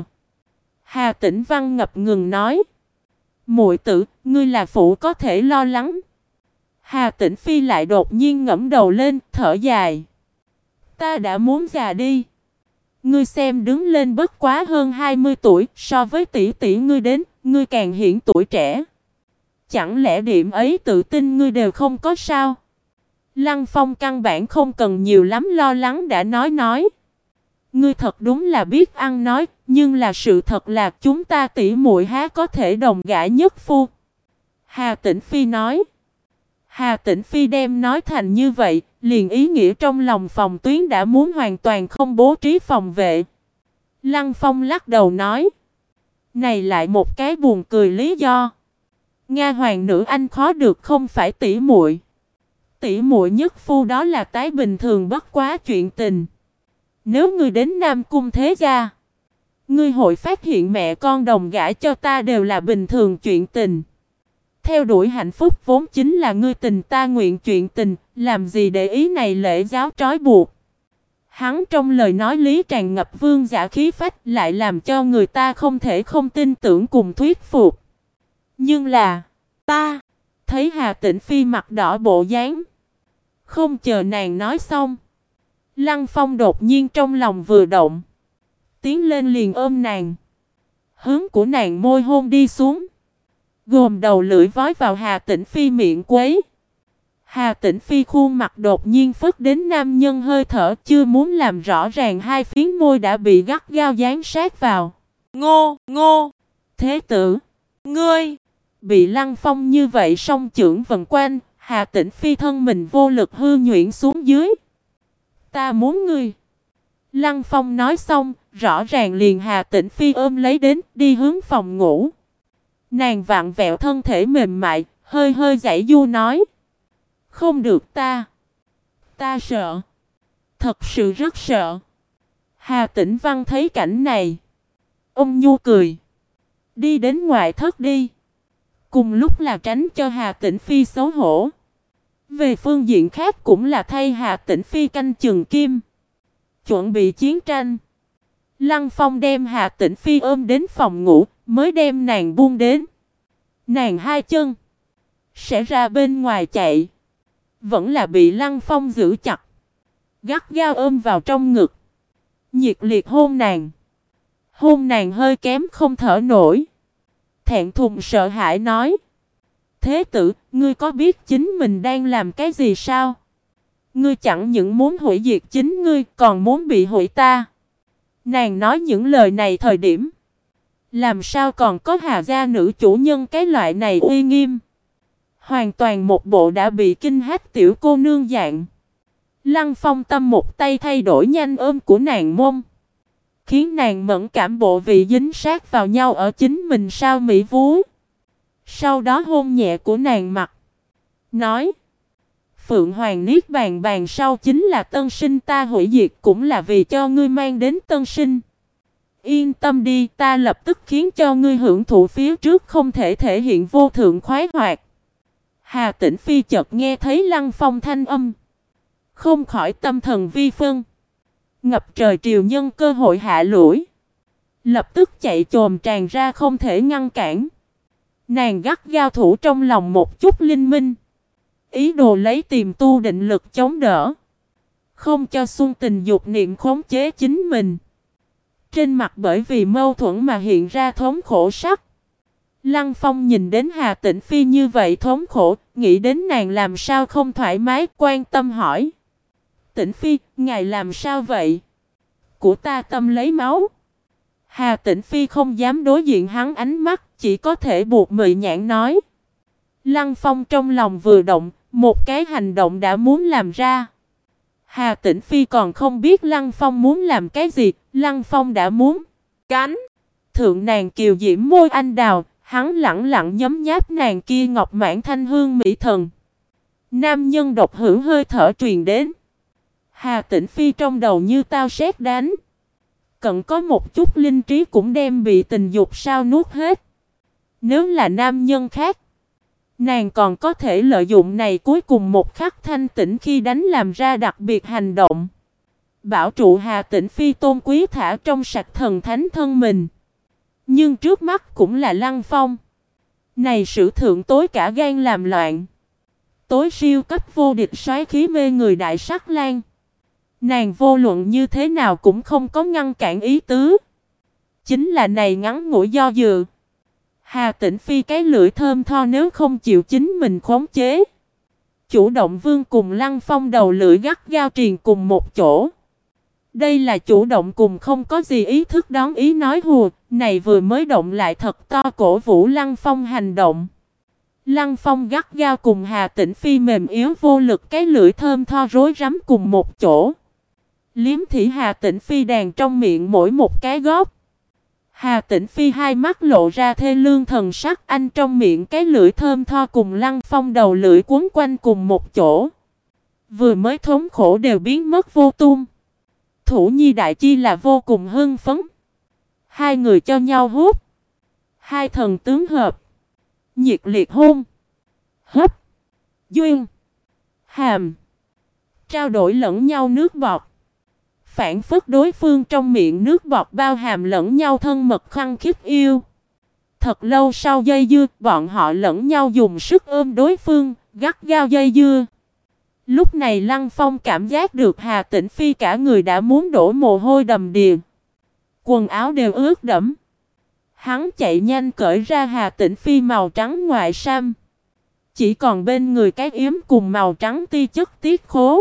Speaker 1: Hà Tĩnh Văn ngập ngừng nói. Muội tử, ngươi là phụ có thể lo lắng. Hà Tĩnh Phi lại đột nhiên ngẫm đầu lên, thở dài. Ta đã muốn già đi. Ngươi xem đứng lên bất quá hơn 20 tuổi, so với tỷ tỷ ngươi đến, ngươi càng hiện tuổi trẻ. Chẳng lẽ điểm ấy tự tin ngươi đều không có sao? Lăng Phong căn bản không cần nhiều lắm lo lắng đã nói. Ngươi thật đúng là biết ăn nói, nhưng là sự thật là chúng ta tỷ muội há có thể đồng gả nhất phu. Hà Tĩnh Phi nói. Hà Tĩnh Phi đem nói thành như vậy, liền ý nghĩa trong lòng phòng tuyến đã muốn hoàn toàn không bố trí phòng vệ. Lăng Phong lắc đầu nói. Này lại một cái buồn cười lý do. Nga hoàng nữ anh khó được không phải tỷ muội. Tỷ muội nhất phu đó là tái bình thường bất quá chuyện tình. Nếu ngươi đến Nam Cung thế gia, ngươi hội phát hiện mẹ con đồng gả cho ta đều là bình thường chuyện tình. Theo đuổi hạnh phúc vốn chính là ngươi tình ta nguyện chuyện tình, làm gì để ý này lễ giáo trói buộc. Hắn trong lời nói lý tràn ngập vương giả khí phách lại làm cho người ta không thể không tin tưởng cùng thuyết phục. Nhưng là, ta thấy Hà Tĩnh Phi mặt đỏ bộ dáng. Không chờ nàng nói xong. Lăng Phong đột nhiên trong lòng vừa động. Tiến lên liền ôm nàng. Hướng của nàng môi hôn đi xuống. Gồm đầu lưỡi vói vào Hà Tĩnh Phi miệng quấy. Hà Tĩnh Phi khuôn mặt đột nhiên phất đến nam nhân hơi thở chưa muốn làm rõ ràng hai phiến môi đã bị gắt gao dán sát vào. Ngô! Thế tử! Ngươi! Bị Lăng Phong như vậy song chưởng vần quanh, Hà Tĩnh Phi thân mình vô lực hư nhuyễn xuống dưới. Ta muốn ngươi! Lăng Phong nói xong, rõ ràng liền Hà Tĩnh Phi ôm lấy đến, đi hướng phòng ngủ. Nàng vặn vẹo thân thể mềm mại, hơi hơi giãy giụa nói. Không được ta sợ. Thật sự rất sợ. Hà Tĩnh Văn thấy cảnh này. Ông nhu cười. Đi đến ngoại thất đi. Cùng lúc là tránh cho Hà Tĩnh Phi xấu hổ. Về phương diện khác cũng là thay Hà Tĩnh Phi canh chừng kim. Chuẩn bị chiến tranh. Lăng Phong đem Hà Tĩnh Phi ôm đến phòng ngủ, mới đem nàng buông đến. Nàng hai chân sẽ ra bên ngoài chạy. Vẫn là bị Lăng Phong giữ chặt. Gắt gao ôm vào trong ngực. Nhiệt liệt hôn nàng. Hôn nàng hơi kém không thở nổi. Thẹn thùng sợ hãi nói. Thế tử, ngươi có biết chính mình đang làm cái gì sao? Ngươi chẳng những muốn hủy diệt chính ngươi, còn muốn bị hủy ta. Nàng nói những lời này thời điểm. Làm sao còn có Hà gia nữ chủ nhân cái loại này uy nghiêm. Hoàn toàn một bộ đã bị kinh hách tiểu cô nương dạng. Lăng Phong tâm một tay thay đổi nhanh ôm của nàng mông. Khiến nàng mẫn cảm bộ vị dính sát vào nhau ở chính mình sao mỹ vú. Sau đó hôn nhẹ của nàng mặt. Nói. Phượng Hoàng Niết Bàn bàn sau chính là tân sinh ta hủy diệt cũng là vì cho ngươi mang đến tân sinh. Yên tâm đi, ta lập tức khiến cho ngươi hưởng thụ phía trước không thể thể hiện vô thượng khoái hoạt. Hà Tĩnh Phi chợt nghe thấy Lăng Phong thanh âm. Không khỏi tâm thần vi phân. Ngập trời triều nhân cơ hội hạ lũi. Lập tức chạy chồm tràn ra không thể ngăn cản. Nàng gắt gao thủ trong lòng một chút linh minh. Ý đồ lấy tìm tu định lực chống đỡ. Không cho xuân tình dục niệm khống chế chính mình. Trên mặt bởi vì mâu thuẫn mà hiện ra thống khổ sắc. Lăng Phong nhìn đến Hà Tĩnh Phi như vậy thống khổ, nghĩ đến nàng làm sao không thoải mái, quan tâm hỏi. Tĩnh Phi, ngài làm sao vậy? Của ta tâm lấy máu. Hà Tĩnh Phi không dám đối diện hắn ánh mắt, chỉ có thể buộc mị nhãn nói. Lăng Phong trong lòng vừa động, một cái hành động đã muốn làm ra. Hà Tĩnh Phi còn không biết Lăng Phong muốn làm cái gì, Lăng Phong đã muốn cắn. Thượng nàng kiều diễm môi anh đào, hắn lẳng lặng nhấm nháp nàng kia ngọc mãn thanh hương mỹ thần. Nam nhân độc hữu hơi thở truyền đến. Hà Tĩnh Phi trong đầu như tao sét đánh. Cận có một chút linh trí cũng đem bị tình dục sao nuốt hết. Nếu là nam nhân khác, nàng còn có thể lợi dụng này cuối cùng một khắc thanh tĩnh khi đánh làm ra đặc biệt hành động. Bảo trụ Hà Tĩnh Phi tôn quý thả trong sạch thần thánh thân mình. Nhưng trước mắt cũng là Lăng Phong. Này sử thượng tối cả gan làm loạn. Tối siêu cấp vô địch soái khí mê người đại sắc lang. Nàng vô luận như thế nào cũng không có ngăn cản ý tứ. Chính là này ngắn ngủi do dự. Hà Tĩnh Phi cái lưỡi thơm tho nếu không chịu chính mình khống chế. Chủ động vương cùng Lăng Phong đầu lưỡi gắt gao triền cùng một chỗ. Đây là chủ động cùng không có gì ý thức đón ý nói hùa. Này vừa mới động lại thật to cổ vũ Lăng Phong hành động. Lăng Phong gắt gao cùng Hà Tĩnh Phi mềm yếu vô lực cái lưỡi thơm tho rối rắm cùng một chỗ. Liếm thỉ Hà Tĩnh Phi đàn trong miệng mỗi một cái góp. Hà Tĩnh Phi hai mắt lộ ra thê lương thần sắc, anh trong miệng cái lưỡi thơm tho cùng Lăng Phong đầu lưỡi quấn quanh cùng một chỗ. Vừa mới thống khổ đều biến mất vô tung. Thủ Nhi Đại Chi là vô cùng hưng phấn. Hai người cho nhau hút. Hai thần tướng hợp. Nhiệt liệt hôn. Hấp. Duyên. Hàm. Trao đổi lẫn nhau nước bọt. Phản phất đối phương trong miệng nước bọt bao hàm lẫn nhau thân mật khăng khít yêu. Thật lâu sau dây dưa, bọn họ lẫn nhau dùng sức ôm đối phương, gắt gao dây dưa. Lúc này Lăng Phong cảm giác được Hà Tĩnh Phi cả người đã muốn đổ mồ hôi đầm đìa. Quần áo đều ướt đẫm. Hắn chạy nhanh cởi ra Hà Tĩnh Phi màu trắng ngoại sam. Chỉ còn bên người cái yếm cùng màu trắng ti chất tiết khố.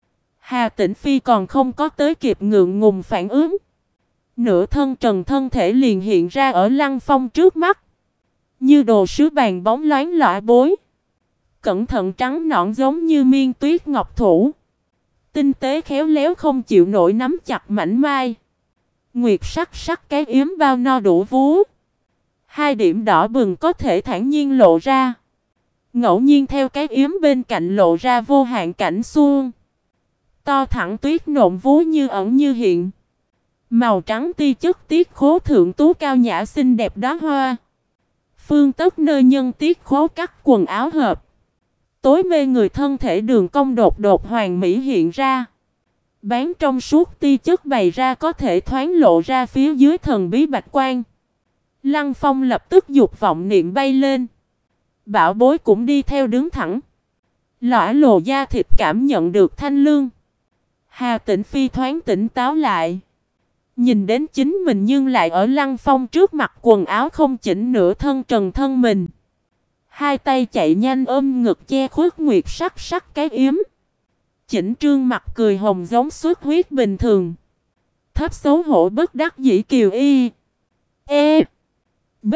Speaker 1: Hà Tĩnh Phi còn không có tới kịp ngượng ngùng phản ứng. Nửa thân trần thân thể liền hiện ra ở Lăng Phong trước mắt. Như đồ sứ bàn bóng loáng lõa bối. Cẩn thận trắng nõn giống như miên tuyết ngọc thủ. Tinh tế khéo léo không chịu nổi nắm chặt mảnh mai. Nguyệt sắc sắc cái yếm bao no đủ vú. Hai điểm đỏ bừng có thể thản nhiên lộ ra. Ngẫu nhiên theo cái yếm bên cạnh lộ ra vô hạn cảnh xuông. To thẳng tuyết nộn vú như ẩn như hiện. Màu trắng ti chất tiết khố thượng tú cao nhã xinh đẹp đóa hoa. Phương tất nơi nhân tiết khố cắt quần áo hợp. Tối mê người thân thể đường cong đột đột hoàn mỹ hiện ra. Bán trong suốt ti chất bày ra có thể thoáng lộ ra phía dưới thần bí bạch quan. Lăng Phong lập tức dục vọng niệm bay lên. Bảo bối cũng đi theo đứng thẳng. Lõa lồ da thịt cảm nhận được thanh lương. Hà Tĩnh Phi thoáng tỉnh táo lại. Nhìn đến chính mình nhưng lại ở Lăng Phong trước mặt quần áo không chỉnh nửa thân trần thân mình. Hai tay chạy nhanh ôm ngực che khuất nguyệt sắc sắc cái yếm. Chỉnh trương mặt cười hồng giống xuất huyết bình thường. Thấp xấu hổ bất đắc dĩ kiều y. E. B.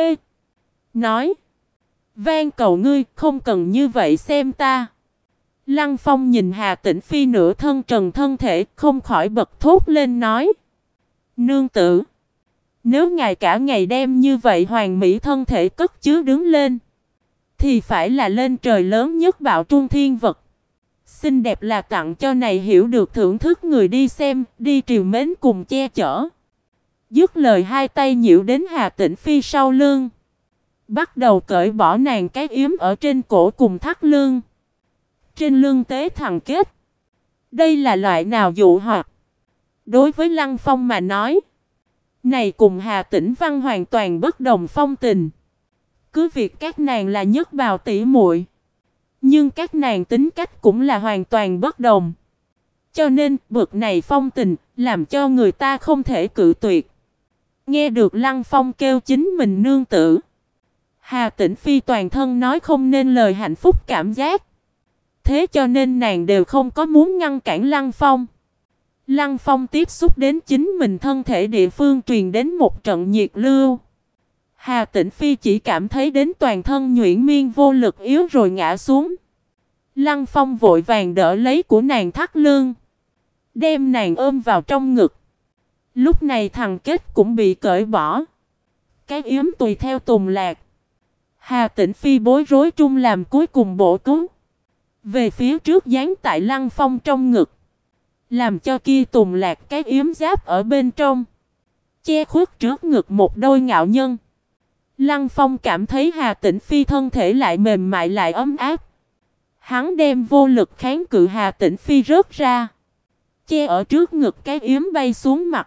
Speaker 1: Nói. Van cầu ngươi không cần như vậy xem ta. Lăng Phong nhìn Hà Tĩnh Phi nửa thân trần thân thể không khỏi bật thốt lên nói. Nương tử. Nếu ngài cả ngày đem như vậy hoàn mỹ thân thể cất chứa đứng lên. Thì phải là lên trời lớn nhất bạo trung thiên vật. Xinh đẹp là tặng cho này hiểu được thưởng thức người đi xem, đi triều mến cùng che chở. Dứt lời hai tay nhiễu đến Hà Tĩnh Phi sau lưng. Bắt đầu cởi bỏ nàng cái yếm ở trên cổ cùng thắt lưng. Trên lưng tế thằng kết. Đây là loại nào dụ hoặc? Đối với Lăng Phong mà nói. Này cùng Hà Tĩnh Văn hoàn toàn bất đồng phong tình. Cứ việc các nàng là nhất bào tỷ muội, nhưng các nàng tính cách cũng là hoàn toàn bất đồng. Cho nên bực này phong tình làm cho người ta không thể cự tuyệt. Nghe được Lăng Phong kêu chính mình nương tử. Hà Tĩnh Phi toàn thân nói không nên lời hạnh phúc cảm giác. Thế cho nên nàng đều không có muốn ngăn cản Lăng Phong. Lăng Phong tiếp xúc đến chính mình thân thể địa phương truyền đến một trận nhiệt lưu. Hà Tĩnh Phi chỉ cảm thấy đến toàn thân nhuyễn miên vô lực yếu rồi ngã xuống. Lăng Phong vội vàng đỡ lấy của nàng thắt lưng. Đem nàng ôm vào trong ngực. Lúc này thằng kết cũng bị cởi bỏ. Cái yếm tùy theo tùng lạc. Hà Tĩnh Phi bối rối trung làm cuối cùng bổ cứu. Về phía trước dán tại Lăng Phong trong ngực. Làm cho kia tùng lạc cái yếm giáp ở bên trong. Che khuất trước ngực một đôi ngạo nhân. Lăng Phong cảm thấy Hà Tĩnh Phi thân thể lại mềm mại lại ấm áp. Hắn đem vô lực kháng cự Hà Tĩnh Phi rớt ra. Che ở trước ngực cái yếm bay xuống mặt.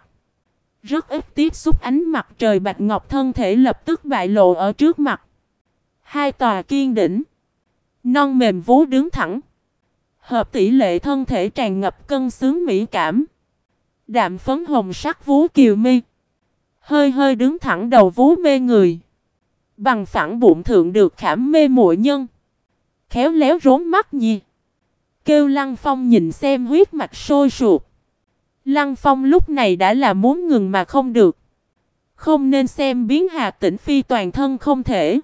Speaker 1: Rất ít tiếp xúc ánh mặt trời bạch ngọc, thân thể lập tức bại lộ ở trước mặt. Hai tòa kiên đỉnh. Non mềm vú đứng thẳng. Hợp tỷ lệ thân thể tràn ngập cân xứng mỹ cảm. Đạm phấn hồng sắc vú kiều mi. Hơi hơi đứng thẳng đầu vú mê người. Bằng phẳng bụng thượng được khảm mê muội nhân. Khéo léo rốn mắt nhi. Kêu Lăng Phong nhìn xem huyết mạch sôi sục. Lăng Phong lúc này đã là muốn ngừng mà không được. Không nên xem biến Hà Tĩnh Phi toàn thân không thể.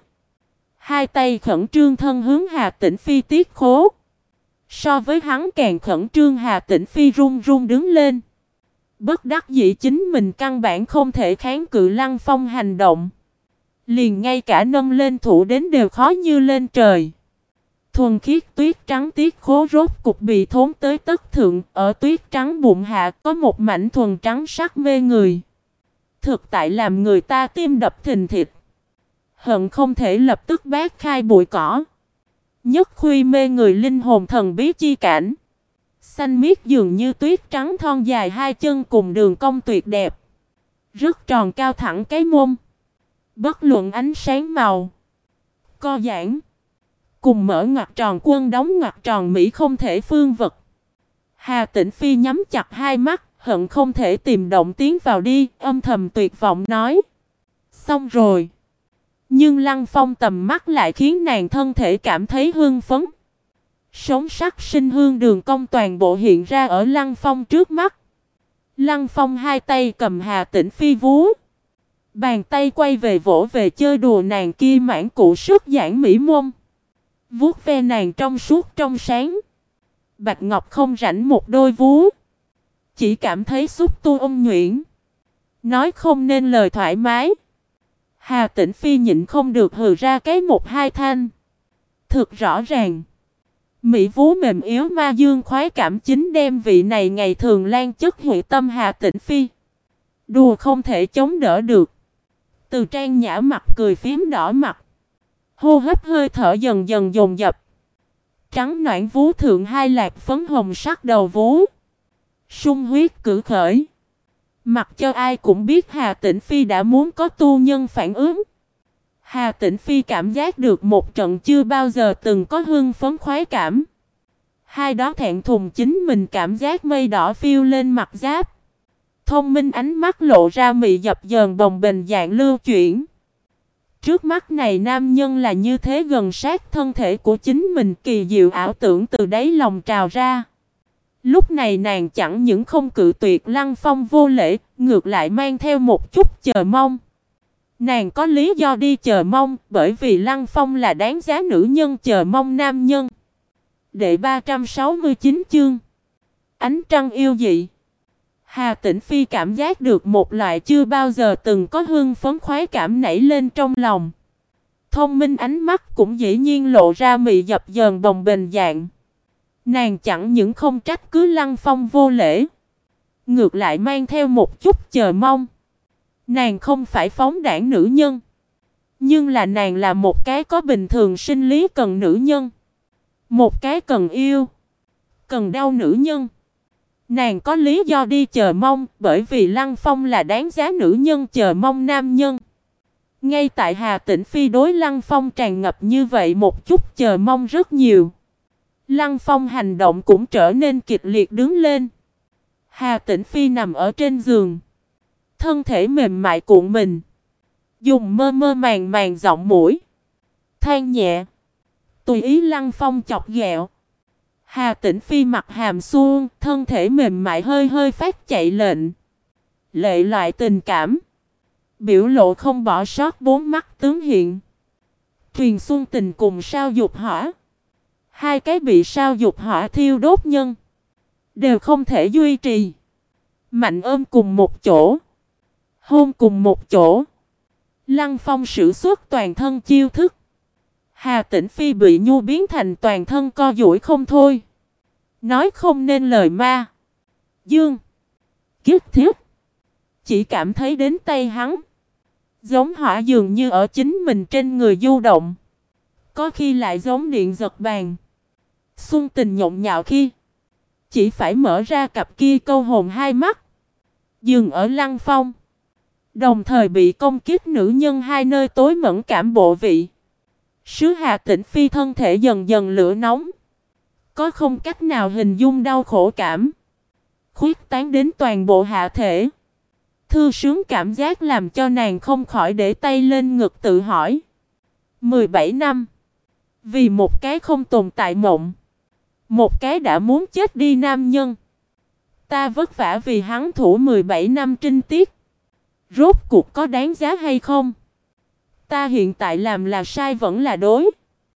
Speaker 1: Hai tay khẩn trương thân hướng Hà Tĩnh Phi tiết khố. So với hắn càng khẩn trương, Hà Tĩnh Phi run run đứng lên. Bất đắc dĩ chính mình căn bản không thể kháng cự Lăng Phong hành động. Liền ngay cả nâng lên thủ đến đều khó như lên trời. Thuần khiết tuyết trắng tiết khố rốt cục bị thốn tới tất thượng. Ở tuyết trắng bụng hạ có một mảnh thuần trắng sắc mê người. Thực tại làm người ta tim đập thình thịch. Hận không thể lập tức bát khai bụi cỏ. Nhất khuy mê người linh hồn thần bí chi cảnh. Xanh miết dường như tuyết trắng thon dài hai chân cùng đường cong tuyệt đẹp. Rất tròn cao thẳng cái mông. Bất luận ánh sáng màu. Co giãn. Cùng mở ngoặc tròn quân đóng ngoặc tròn Mỹ không thể phương vật. Hà Tĩnh Phi nhắm chặt hai mắt. Hận không thể tìm động tiến vào đi. Âm thầm tuyệt vọng nói. Xong rồi. Nhưng Lăng Phong tầm mắt lại khiến nàng thân thể cảm thấy hưng phấn. Sống sắc sinh hương đường cong toàn bộ hiện ra ở Lăng Phong trước mắt. Lăng Phong hai tay cầm Hà Tĩnh Phi vú. Bàn tay quay về vỗ về chơi đùa nàng kia mãn cụ sức giãn mỹ môn. Vuốt ve nàng trong suốt trong sáng. Bạch Ngọc không rảnh một đôi vú. Chỉ cảm thấy xúc tu ôm nhuyễn. Nói không nên lời thoải mái. Hà Tĩnh Phi nhịn không được hừ ra cái một hai thanh. Thực rõ ràng. Mỹ vú mềm yếu ma dương khoái cảm chính đem vị này ngày thường lan chất huệ tâm Hà Tĩnh Phi. Đùa không thể chống đỡ được. Từ trang nhã mặt cười phím đỏ mặt. Hô hấp hơi thở dần dần dồn dập. Trắng noãn vú thượng hai lạc phấn hồng sắc đầu vú. Sung huyết cử khởi. Mặc cho ai cũng biết Hà Tĩnh Phi đã muốn có tu nhân phản ứng. Hà Tĩnh Phi cảm giác được một trận chưa bao giờ từng có hưng phấn khoái cảm. Hai đó thẹn thùng chính mình cảm giác mây đỏ phiêu lên mặt giáp. Thông minh ánh mắt lộ ra mị dập dờn bồng bềnh dạng lưu chuyển. Trước mắt này nam nhân là như thế gần sát thân thể của chính mình, kỳ diệu ảo tưởng từ đáy lòng trào ra. Lúc này nàng chẳng những không cự tuyệt Lăng Phong vô lễ, ngược lại mang theo một chút chờ mong. Nàng có lý do đi chờ mong, bởi vì Lăng Phong là đáng giá nữ nhân chờ mong nam nhân. Đệ 369 chương. Ánh trăng yêu dị. Hà Tĩnh Phi cảm giác được một loại chưa bao giờ từng có hưng phấn khoái cảm nảy lên trong lòng. Thông minh ánh mắt cũng dĩ nhiên lộ ra mị dập dờn bồng bềnh dạng. Nàng chẳng những không trách cứ Lăng Phong vô lễ, ngược lại mang theo một chút chờ mong. Nàng không phải phóng đãng nữ nhân, nhưng là nàng là một cái có bình thường sinh lý cần nữ nhân. Một cái cần yêu, cần đau nữ nhân. Nàng có lý do đi chờ mong, bởi vì Lăng Phong là đáng giá nữ nhân chờ mong nam nhân. Ngay tại Hà Tĩnh Phi đối Lăng Phong tràn ngập như vậy một chút chờ mong rất nhiều. Lăng Phong hành động cũng trở nên kịch liệt đứng lên. Hà Tĩnh Phi nằm ở trên giường. Thân thể mềm mại cuộn mình. Dùng mơ mơ màng màng giọng mũi. Than nhẹ. Tùy ý Lăng Phong chọc ghẹo. Hà Tĩnh Phi mặt hàm xuông. Thân thể mềm mại hơi hơi phát chạy lệnh. Lệ loại tình cảm. Biểu lộ không bỏ sót bốn mắt tướng hiện. Truyền xuân tình cùng sao dục hỏa. Hai cái bị sao dục hỏa thiêu đốt nhân. Đều không thể duy trì. Mạnh ôm cùng một chỗ. Hôn cùng một chỗ. Lăng Phong sử xuất toàn thân chiêu thức. Hà Tĩnh Phi bị nhu biến thành toàn thân co duỗi không thôi. Nói không nên lời ma. Dương. Kiết thiết. Chỉ cảm thấy đến tay hắn. Giống hỏa dường như ở chính mình trên người du động. Có khi lại giống điện giật bàn. Xuân tình nhộn nhạo khi chỉ phải mở ra cặp kia câu hồn hai mắt. Dừng ở Lăng Phong. Đồng thời bị công kích nữ nhân hai nơi tối mẫn cảm bộ vị. Sứ Hà Tĩnh Phi thân thể dần dần lửa nóng. Có không cách nào hình dung đau khổ cảm. Khuyết tán đến toàn bộ hạ thể. Thư sướng cảm giác làm cho nàng không khỏi để tay lên ngực tự hỏi. 17 năm. Vì một cái không tồn tại mộng. Một cái đã muốn chết đi nam nhân. Ta vất vả vì hắn thủ 17 năm trinh tiết. Rốt cuộc có đáng giá hay không? Ta hiện tại làm là sai vẫn là đối.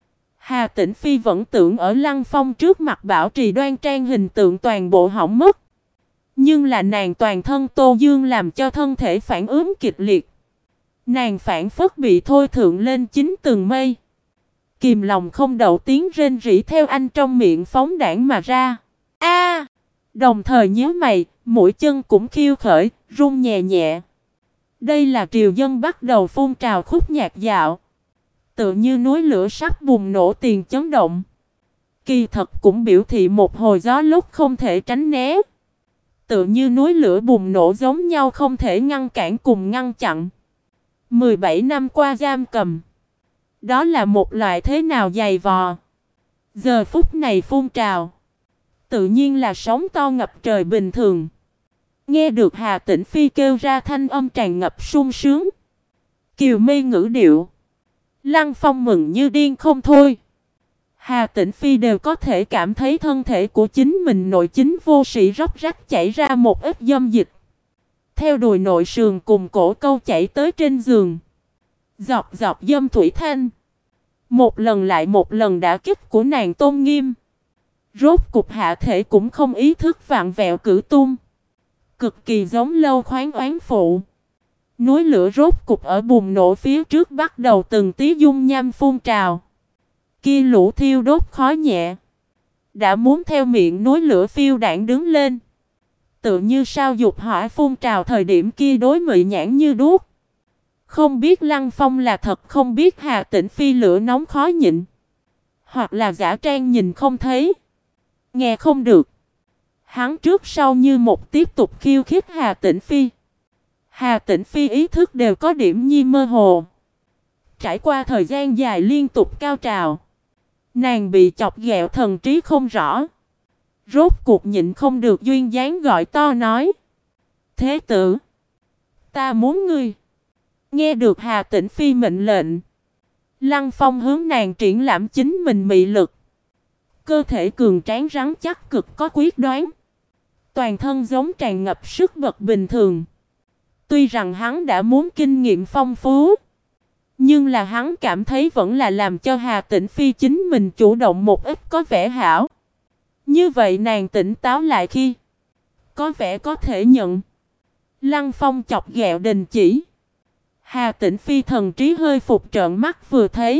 Speaker 1: Hà Tĩnh Phi vẫn tưởng ở Lăng Phong trước mặt bảo trì đoan trang hình tượng toàn bộ hỏng mất. Nhưng là nàng toàn thân Tô Dương làm cho thân thể phản ứng kịch liệt. Nàng phản phất bị thôi thượng lên chín tầng mây. Kìm lòng không đậu tiếng rên rỉ theo anh trong miệng phóng đảng mà ra. A! Đồng thời nhíu mày, mũi chân cũng khiêu khởi, run nhẹ nhẹ. Đây là triều dân bắt đầu phun trào khúc nhạc dạo. Tựa như núi lửa sắp bùng nổ tiền chấn động. Kỳ thật cũng biểu thị một hồi gió lúc không thể tránh né. Tựa như núi lửa bùng nổ giống nhau không thể ngăn cản cùng ngăn chặn. 17 năm qua giam cầm. Đó là một loại thế nào dày vò. Giờ phút này phun trào. Tự nhiên là sóng to ngập trời bình thường. Nghe được Hà Tĩnh Phi kêu ra thanh âm tràn ngập sung sướng. Kiều mê ngữ điệu. Lăng Phong mừng như điên không thôi. Hà Tĩnh Phi đều có thể cảm thấy thân thể của chính mình nội chính vô sĩ róc rách chảy ra một ít dâm dịch. Theo đùi nội sườn cùng cổ câu chảy tới trên giường. Giọt giọt dâm thủy thanh. Một lần lại một lần đả kích của nàng tôn nghiêm. Rốt cục hạ thể cũng không ý thức vặn vẹo cử tung. Cực kỳ giống lâu khoáng oán phụ. Núi lửa rốt cục ở bùng nổ phía trước bắt đầu từng tí dung nham phun trào. Kia lũ thiêu đốt khói nhẹ. Đã muốn theo miệng núi lửa phiêu đảng đứng lên. Tự như sao dục hỏa phun trào thời điểm kia đối mị nhãn như đuốc. Không biết Lăng Phong là thật không biết Hà Tĩnh Phi lửa nóng khó nhịn. Hoặc là giả trang nhìn không thấy. Nghe không được. Hắn trước sau như một tiếp tục khiêu khích Hà Tĩnh Phi. Hà Tĩnh Phi ý thức đều có điểm nhi mơ hồ. Trải qua thời gian dài liên tục cao trào. Nàng bị chọc ghẹo thần trí không rõ. Rốt cuộc nhịn không được duyên dáng gọi to nói. Thế tử. Ta muốn ngươi. Nghe được Hà Tĩnh Phi mệnh lệnh. Lăng Phong hướng nàng triển lãm chính mình mị lực. Cơ thể cường tráng rắn chắc cực có quyết đoán. Toàn thân giống tràn ngập sức bật bình thường. Tuy rằng hắn đã muốn kinh nghiệm phong phú. Nhưng là hắn cảm thấy vẫn là làm cho Hà Tĩnh Phi chính mình chủ động một ít có vẻ hảo. Như vậy nàng tỉnh táo lại khi có vẻ có thể nhận. Lăng Phong chọc ghẹo đình chỉ. Hà Tĩnh Phi thần trí hơi phục trợn mắt vừa thấy.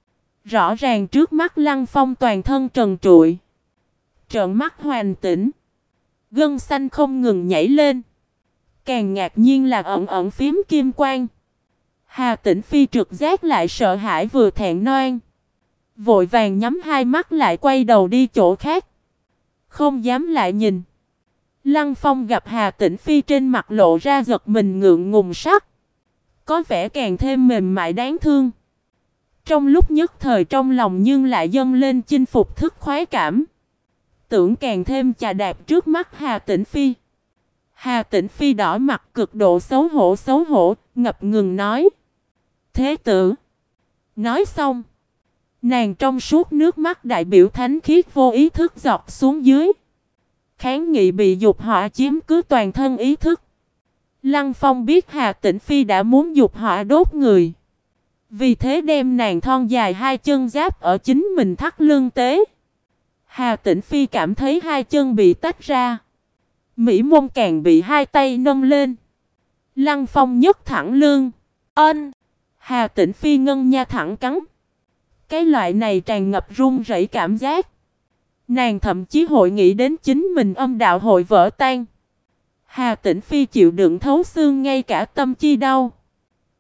Speaker 1: Rõ ràng trước mắt Lăng Phong toàn thân trần trụi. Trợn mắt hoàn tỉnh. Gân xanh không ngừng nhảy lên. Càng ngạc nhiên là ẩn ẩn phím kim quang. Hà Tĩnh Phi trực giác lại sợ hãi vừa thẹn noan. Vội vàng nhắm hai mắt lại quay đầu đi chỗ khác. Không dám lại nhìn. Lăng Phong gặp Hà Tĩnh Phi trên mặt lộ ra giật mình ngượng ngùng sắc. Có vẻ càng thêm mềm mại đáng thương. Trong lúc nhất thời trong lòng nhưng lại dâng lên chinh phục thức khoái cảm. Tưởng càng thêm chà đạp trước mắt Hà Tĩnh Phi. Hà Tĩnh Phi đỏ mặt cực độ xấu hổ, ngập ngừng nói. Thế tử. Nói xong. Nàng trong suốt nước mắt đại biểu thánh khiết vô ý thức giọt xuống dưới. Kháng nghị bị dục hỏa chiếm cứ toàn thân ý thức. Lăng Phong biết Hà Tĩnh Phi đã muốn dục hỏa đốt người. Vì thế đem nàng thon dài hai chân giáp ở chính mình thắt lưng tế. Hà Tĩnh Phi cảm thấy hai chân bị tách ra. Mỹ môn càng bị hai tay nâng lên. Lăng Phong nhấc thẳng lưng. Ân. Hà Tĩnh Phi ngân nha thẳng cắn. Cái loại này tràn ngập run rẩy cảm giác. Nàng thậm chí hội nghĩ đến chính mình âm đạo hội vỡ tan. Hà Tĩnh Phi chịu đựng thấu xương ngay cả tâm chi đau.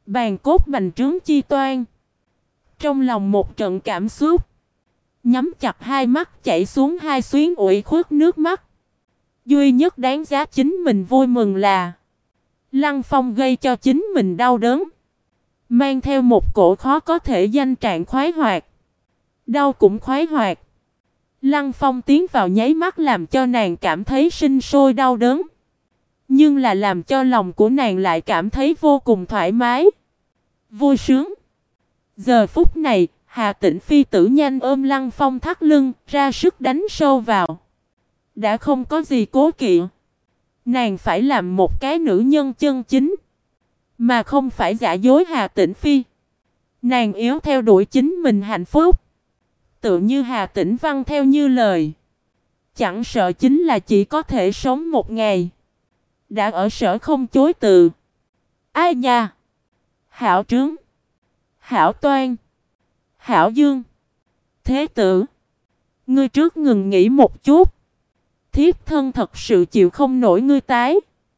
Speaker 1: Bàn cốt bành trướng chi toan. Trong lòng một trận cảm xúc. Nhắm chặt hai mắt chảy xuống hai xuyến ủy khuất nước mắt. Duy nhất đáng giá chính mình vui mừng là Lăng Phong gây cho chính mình đau đớn. Mang theo một cổ khó có thể danh trạng khoái hoạt. Đau cũng khoái hoạt. Lăng Phong tiến vào nháy mắt làm cho nàng cảm thấy sinh sôi đau đớn. Nhưng là làm cho lòng của nàng lại cảm thấy vô cùng thoải mái. Vui sướng. Giờ phút này, Hà Tĩnh Phi tử nhanh ôm Lăng Phong thắt lưng, ra sức đánh sâu vào. Đã không có gì cố kỵ. Nàng phải làm một cái nữ nhân chân chính. Mà không phải giả dối Hà Tĩnh Phi. Nàng yếu theo đuổi chính mình hạnh phúc. Tự như Hà Tĩnh Văn theo như lời. Chẳng sợ chính là chỉ có thể sống một ngày. Đã ở sở không chối từ. Ai nha? Hảo Trướng, Hảo Toan, Hảo Dương, Thế Tử, ngươi trước ngừng nghỉ một chút. Thiếp thân thật sự chịu không nổi ngươi tái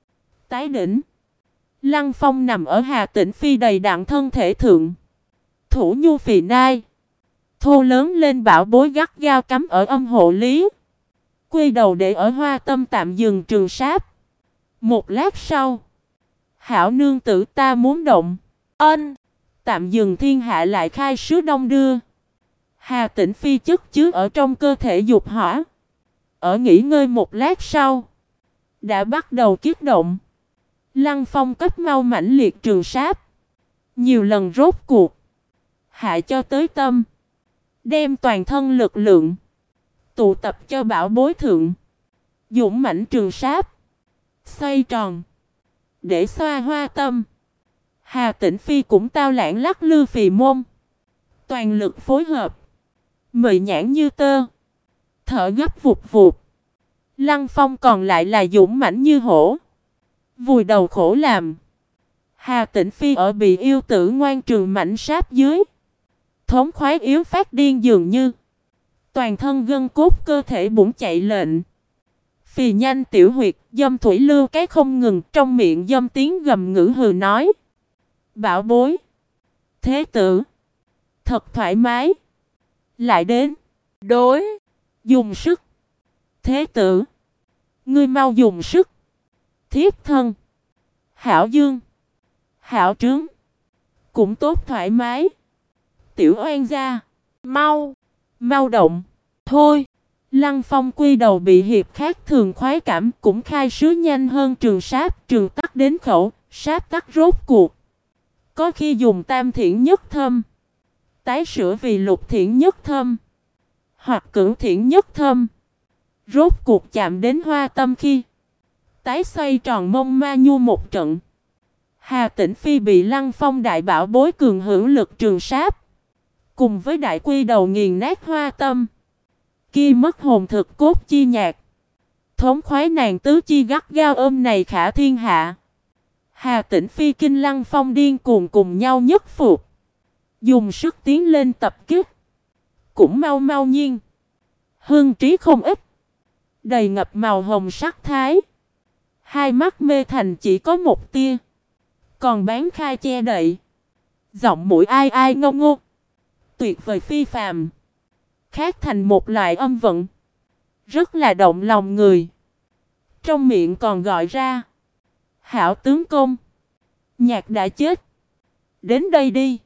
Speaker 1: đỉnh. Lăng Phong nằm ở Hà Tĩnh Phi đầy đặn thân thể thượng. Thủ nhu phì nai. Thô lớn lên bảo bối gắt gao cắm ở âm hộ lý. Quay đầu để ở hoa tâm tạm dừng trường sáp. Một lát sau. Hảo nương tử ta muốn động. Ân. Tạm dừng thiên hạ lại khai sứ đông đưa. Hà Tĩnh Phi chất chứa ở trong cơ thể dục hỏa. Ở nghỉ ngơi một lát sau. Đã bắt đầu kích động. Lăng Phong cấp mau mãnh liệt trường sáp. Nhiều lần rốt cuộc. Hạ cho tới tâm. Đem toàn thân lực lượng. Tụ tập cho bảo bối thượng. Dũng mãnh trường sáp. Xoay tròn. Để xoa hoa tâm. Hà Tĩnh Phi cũng tao lãng lắc lư phì môn. Toàn lực phối hợp. Mị nhãn như tơ. Thở gấp vụt vụt. Lăng Phong còn lại là dũng mãnh như hổ. Vùi đầu khổ làm. Hà Tĩnh Phi ở bị yêu tử ngoan trường mảnh sáp dưới. Thống khoái yếu phát điên dường như. Toàn thân gân cốt cơ thể bụng chạy lệnh. Phì nhanh tiểu huyệt, dâm thủy lưu cái không ngừng, trong miệng dâm tiếng gầm ngữ hừ nói. Bảo bối. Thế tử. Thật thoải mái. Lại đến. Đối. Dùng sức. Thế tử. Ngươi mau dùng sức. Thiếp thân. Hảo Dương. Hảo Trướng. Cũng tốt thoải mái. Tiểu oan gia. Mau. Mau động. Thôi. Lăng Phong quy đầu bị hiệp khác thường khoái cảm cũng khai sứ nhanh hơn trường sáp. Trường tắc đến khẩu. Sáp tắc rốt cuộc. Có khi dùng tam thiển nhất thâm. Tái sửa vì lục thiển nhất thâm. Hoặc cửu thiển nhất thâm. Rốt cuộc chạm đến hoa tâm khi. Tái xoay tròn mông ma nhu một trận. Hà Tĩnh Phi bị Lăng Phong đại bảo bối cường hữu lực trường sáp. Cùng với đại quy đầu nghiền nát hoa tâm. Kia mất hồn thực cốt chi nhạc. Thống khoái nàng tứ chi gắt gao ôm này khả thiên hạ. Hà Tĩnh Phi kinh Lăng Phong điên cuồng cùng nhau nhất phục. Dùng sức tiến lên tập kích. Cũng mau mau nhiên. Hương trí không ít. Đầy ngập màu hồng sắc thái. Hai mắt mê thành chỉ có một tia. Còn bán khai che đậy. Giọng mũi ai ai ngâu ngô. Tuyệt vời phi phàm. Khác thành một loại âm vận. Rất là động lòng người. Trong miệng còn gọi ra. Hảo tướng công. Nhạc đã chết. Đến đây đi.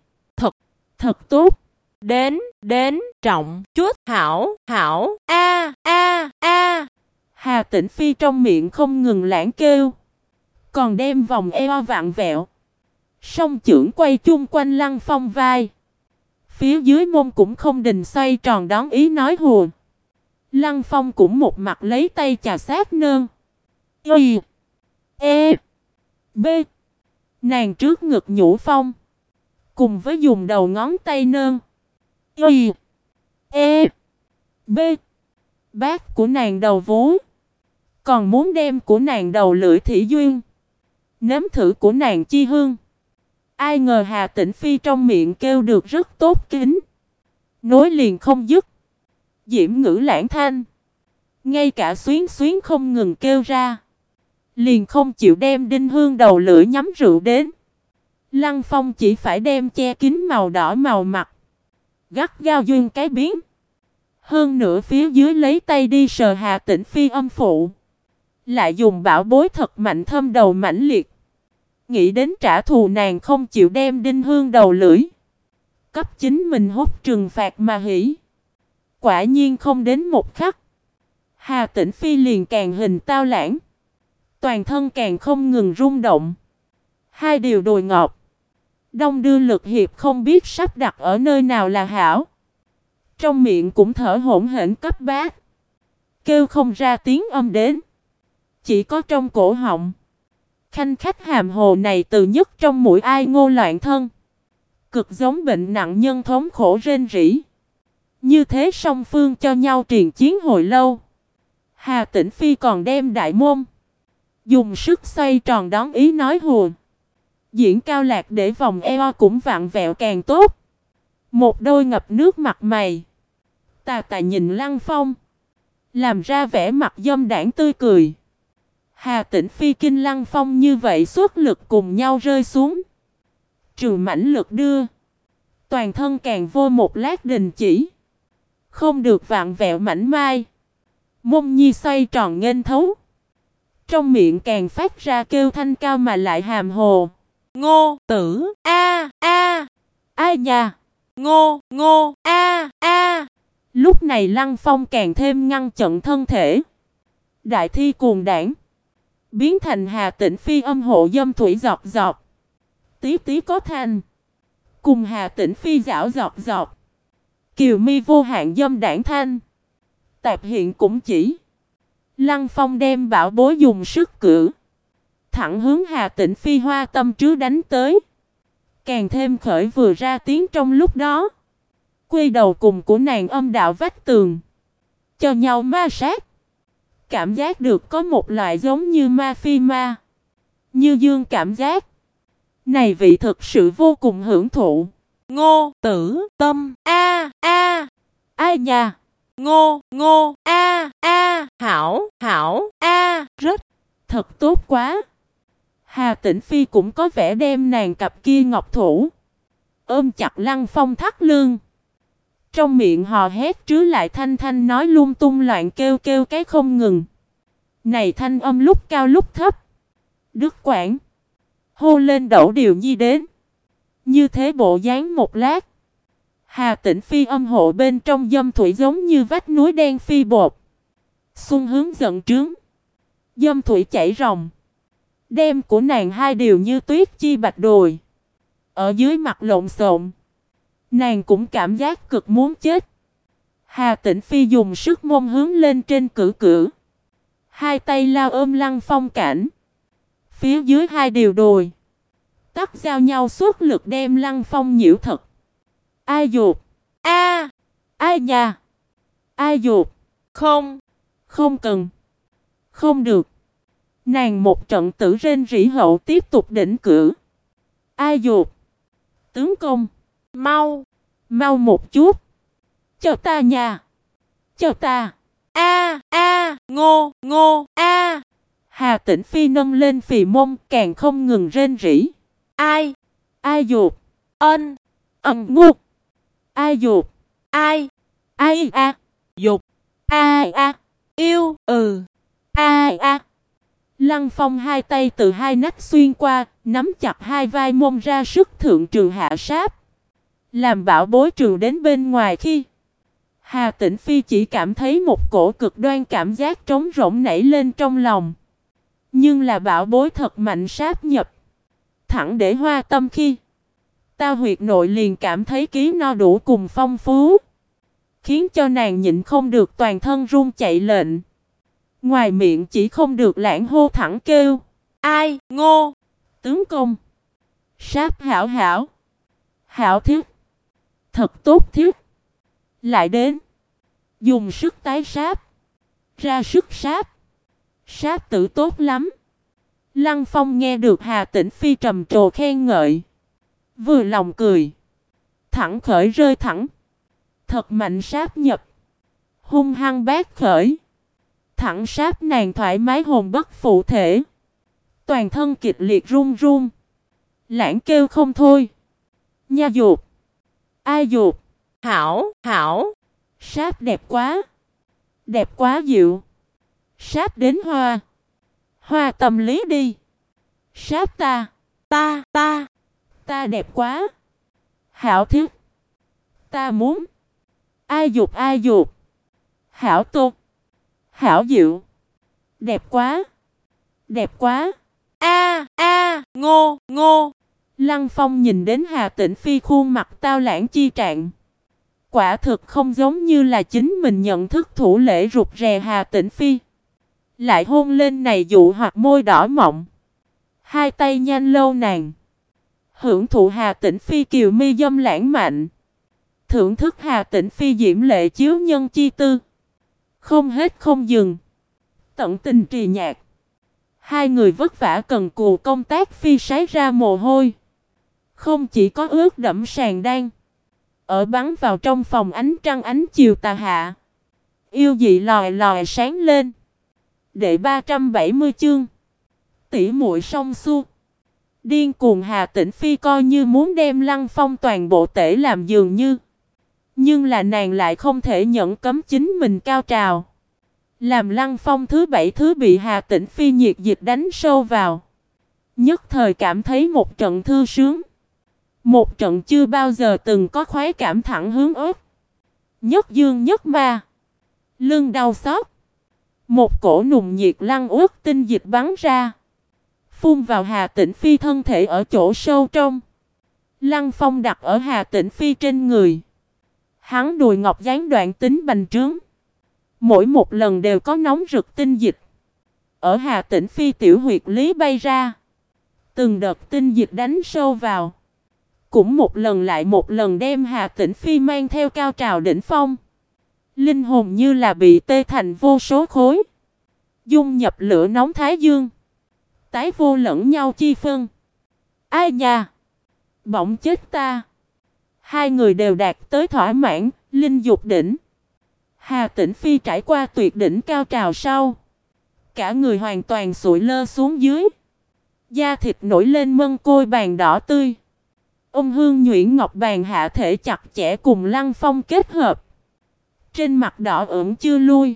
Speaker 1: Thật tốt. Đến, trọng, chút, hảo, a. Hà Tĩnh Phi trong miệng không ngừng lãng kêu. Còn đem vòng eo vặn vẹo. Song chưởng quay chung quanh Lăng Phong vai. Phía dưới mông cũng không đình xoay tròn đón ý nói hùa. Lăng Phong cũng một mặt lấy tay chà sát nơn. Y. E. B. Nàng trước ngực nhũ phong. Cùng với dùng đầu ngón tay nơn. Y. E. B. Bát của nàng đầu vú. Còn muốn đem của nàng đầu lưỡi thị duyên. Nếm thử của nàng chi hương. Ai ngờ Hà Tĩnh Phi trong miệng kêu được rất tốt kính. Nối liền không dứt. Diễm ngữ lãng thanh. Ngay cả xuyến xuyến không ngừng kêu ra. Liền không chịu đem đinh hương đầu lưỡi nhắm rượu đến. Lăng Phong chỉ phải đem che kín màu đỏ màu mặt, gắt gao duyên cái biến. Hơn nữa phía dưới lấy tay đi sờ Hà Tĩnh Phi âm phụ, lại dùng bảo bối thật mạnh thâm đầu mãnh liệt. Nghĩ đến trả thù nàng không chịu đem đinh hương đầu lưỡi, cấp chính mình hút trừng phạt mà hỉ. Quả nhiên không đến một khắc, Hà Tĩnh Phi liền càng hình tao lãng, toàn thân càng không ngừng rung động. Hai điều đùi ngọt, đông đưa lực hiệp không biết sắp đặt ở nơi nào là hảo. Trong miệng cũng thở hổn hển cấp bát, kêu không ra tiếng âm đến, chỉ có trong cổ họng. Khanh khách hàm hồ này từ nhất trong mũi ai ngô loạn thân, cực giống bệnh nặng nhân thống khổ rên rỉ. Như thế song phương cho nhau triền chiến hồi lâu. Hà Tĩnh Phi còn đem đại môn, dùng sức xoay tròn đón ý nói hùa. Diễn cao lạc để vòng eo cũng vặn vẹo càng tốt. Một đôi ngập nước mặt mày, tà tà nhìn Lăng Phong, làm ra vẻ mặt dâm đãng tươi cười. Hà Tĩnh Phi kinh Lăng Phong như vậy suốt lực cùng nhau rơi xuống. Trừ mãnh lực đưa, toàn thân càng vô một lát đình chỉ, không được vặn vẹo mảnh mai. Mông nhi xoay tròn nghênh thấu, trong miệng càng phát ra kêu thanh cao mà lại hàm hồ. Ngô tử a a, ai nha, ngô ngô a a. Lúc này Lăng Phong càng thêm ngăn chặn thân thể, đại thi cuồng đảng, biến thành Hà Tĩnh Phi âm hộ dâm thủy giọt giọt, tí tí có thanh, cùng Hà Tĩnh Phi giảo giọt giọt, kiều mi vô hạn dâm đảng thanh. Tạp hiện cũng chỉ. Lăng Phong đem bảo bối dùng sức cử, thẳng hướng Hà Tĩnh Phi hoa tâm trứ đánh tới. Càng thêm khởi vừa ra tiếng trong lúc đó, quy đầu cùng của nàng âm đạo vách tường, cho nhau ma sát. Cảm giác được có một loại giống như ma phi ma, như dương cảm giác. Này vị thực sự vô cùng hưởng thụ. Ngô tử tâm a a, ai nha, ngô ngô a a, hảo hảo a, rất thật tốt quá. Hà Tĩnh Phi cũng có vẻ đem nàng cặp kia ngọc thủ ôm chặt Lăng Phong thắt lưng, trong miệng hò hét trứ lại thanh thanh nói lung tung loạn kêu kêu cái không ngừng. Này thanh âm lúc cao lúc thấp, đứt quãng, hô lên đẩu điều nhi đến. Như thế bộ dáng một lát, Hà Tĩnh Phi âm hộ bên trong dâm thủy giống như vách núi đen phi bột, xuân hướng giận trướng, dâm thủy chảy ròng, đem của nàng hai điều như tuyết chi bạch đồi. Ở dưới mặt lộn xộn, nàng cũng cảm giác cực muốn chết. Hà Tĩnh Phi dùng sức mông hướng lên trên cử cử, hai tay lao ôm Lăng Phong cảnh. Phía dưới hai điều đồi, tắt giao nhau suốt lực đem Lăng Phong nhiễu thật. Ai dột? A, ai nha? Ai dột? Không, không cần, không được. Nàng một trận tử rên rỉ hậu tiếp tục đỉnh cử. Ai dột? Tướng công, mau, mau một chút. Cho ta nha. Cho ta. A a, ngô ngô a. Hà Tĩnh Phi nâng lên phì mông càng không ngừng rên rỉ. Ai? Ai dột? Ân, ngục. Ai dột? Ai? Ai a? Dục. Ai a? Yêu. Ai a? Lăng Phong hai tay từ hai nách xuyên qua, nắm chặt hai vai mông ra sức thượng trừ hạ sát, làm bảo bối trừ đến bên ngoài khi Hà Tĩnh Phi chỉ cảm thấy một cổ cực đoan cảm giác trống rỗng nảy lên trong lòng. Nhưng là bảo bối thật mạnh sáp nhập, thẳng để hoa tâm khi Tao huyệt nội liền cảm thấy ký no đủ cùng phong phú, khiến cho nàng nhịn không được toàn thân run chạy lệnh. Ngoài miệng chỉ không được lãng hô thẳng kêu. Ai? Ngô? Tướng công. Sáp hảo hảo. Hảo thiết. Thật tốt thiết. Lại đến. Dùng sức tái sáp. Ra sức sáp. Sáp tử tốt lắm. Lăng Phong nghe được Hà Tĩnh Phi trầm trồ khen ngợi, vừa lòng cười. Thẳng khởi rơi thẳng. Thật mạnh sáp nhập. Hung hăng bát khởi. Thẳng sáp nàng thoải mái hồn bất phụ thể. Toàn thân kịch liệt run run. Lãng kêu không thôi. Nha dột. Ai dột. Hảo, hảo. Sáp đẹp quá. Đẹp quá dịu. Sáp đến hoa. Hoa tâm lý đi. Sáp ta. Ta đẹp quá. Hảo thiết. Ta muốn. Ai dục ai dục. Hảo tốt. Hảo dịu. Đẹp quá. Đẹp quá. Ngô, ngô. Lăng Phong nhìn đến Hà Tĩnh Phi khuôn mặt tao lãng chi trạng. Quả thực không giống như là chính mình nhận thức thủ lễ rụt rè Hà Tĩnh Phi. Lại hôn lên này dụ hoặc môi đỏ mọng. Hai tay nhanh lâu nàng. Hưởng thụ Hà Tĩnh Phi kiều mi dâm lãng mạn. Thưởng thức Hà Tĩnh Phi diễm lệ chiếu nhân chi tư. Không hết không dừng. Tận tình trì nhạc. Hai người vất vả cần cù công tác phi sái ra mồ hôi. Không chỉ có ướt đẫm sàn đan. Ở bắn vào trong phòng ánh trăng ánh chiều tà hạ. Yêu dị lòi lòi sáng lên. Đệ 370 chương. Tỷ muội song su. Điên cuồng Hà Tĩnh Phi coi như muốn đem Lăng Phong toàn bộ tể làm dường như. Nhưng là nàng lại không thể nhận cấm chính mình cao trào. Làm Lăng Phong thứ bảy thứ bị Hà Tĩnh Phi nhiệt dịch đánh sâu vào. Nhất thời cảm thấy một trận thư sướng. Một trận chưa bao giờ từng có khoái cảm thẳng hướng ớt. Nhất dương nhất ma. Lưng đau xót. Một cổ nùng nhiệt lăng uất tinh dịch bắn ra. Phun vào Hà Tĩnh Phi thân thể ở chỗ sâu trong. Lăng Phong đặt ở Hà Tĩnh Phi trên người. Hắn đùi ngọc dáng đoạn tính bành trướng. Mỗi một lần đều có nóng rực tinh dịch. Ở Hà Tĩnh Phi tiểu huyệt lý bay ra. Từng đợt tinh dịch đánh sâu vào. Cũng một lần lại một lần đem Hà Tĩnh Phi mang theo cao trào đỉnh phong. Linh hồn như là bị tê thành vô số khối. Dung nhập lửa nóng thái dương. Tái vô lẫn nhau chi phân. Ai nha? Bỗng chết ta. Hai người đều đạt tới thỏa mãn, linh dục đỉnh. Hà Tĩnh Phi trải qua tuyệt đỉnh cao trào sau. Cả người hoàn toàn sụi lơ xuống dưới. Da thịt nổi lên mân côi bàn đỏ tươi. Hương nhuyễn ngọc bàn hạ thể chặt chẽ cùng Lăng Phong kết hợp. Trên mặt đỏ ửng chưa lui.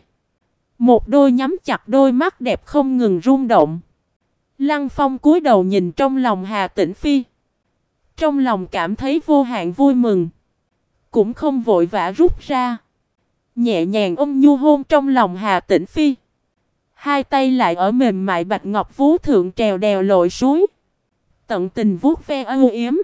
Speaker 1: Một đôi nhắm chặt đôi mắt đẹp không ngừng rung động. Lăng Phong cúi đầu nhìn trong lòng Hà Tĩnh Phi. Trong lòng cảm thấy vô hạn vui mừng. Cũng không vội vã rút ra. Nhẹ nhàng ôm nhu hôn trong lòng Hà Tĩnh Phi. Hai tay lại ở mềm mại bạch ngọc vú thượng trèo đèo lội suối. Tận tình vuốt ve âu yếm.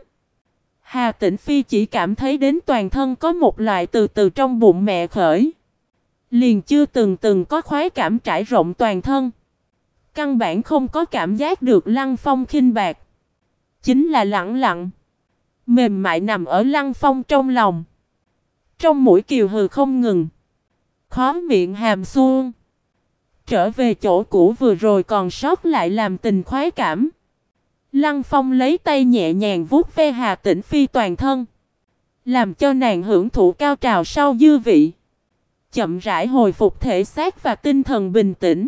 Speaker 1: Hà Tĩnh Phi chỉ cảm thấy đến toàn thân có một loại từ từ trong bụng mẹ khởi. Liền chưa từng có khoái cảm trải rộng toàn thân. Căn bản không có cảm giác được Lăng Phong khinh bạc. Chính là lặng lặng. Mềm mại nằm ở Lăng Phong trong lòng. Trong mũi kiều hừ không ngừng. Khó miệng hàm xuông. Trở về chỗ cũ vừa rồi còn sót lại làm tình khoái cảm. Lăng Phong lấy tay nhẹ nhàng vuốt ve Hà Tĩnh Phi toàn thân. Làm cho nàng hưởng thụ cao trào sau dư vị. Chậm rãi hồi phục thể xác và tinh thần bình tĩnh.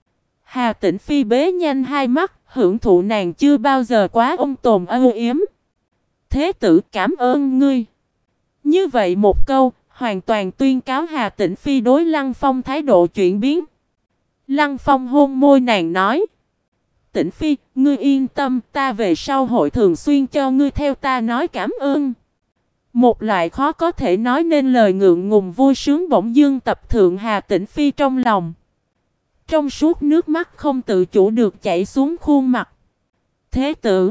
Speaker 1: Hà Tĩnh Phi bế nhanh hai mắt, hưởng thụ nàng chưa bao giờ quá ôm tồn âu yếm. Thế tử cảm ơn ngươi. Như vậy một câu, hoàn toàn tuyên cáo Hà Tĩnh Phi đối Lăng Phong thái độ chuyển biến. Lăng Phong hôn môi nàng nói. Tĩnh Phi, ngươi yên tâm, ta về sau hội thường xuyên cho ngươi theo ta nói cảm ơn. Một loại khó có thể nói nên lời ngượng ngùng vui sướng bỗng dưng tập thượng Hà Tĩnh Phi trong lòng. Trong suốt nước mắt không tự chủ được chảy xuống khuôn mặt. Thế tử,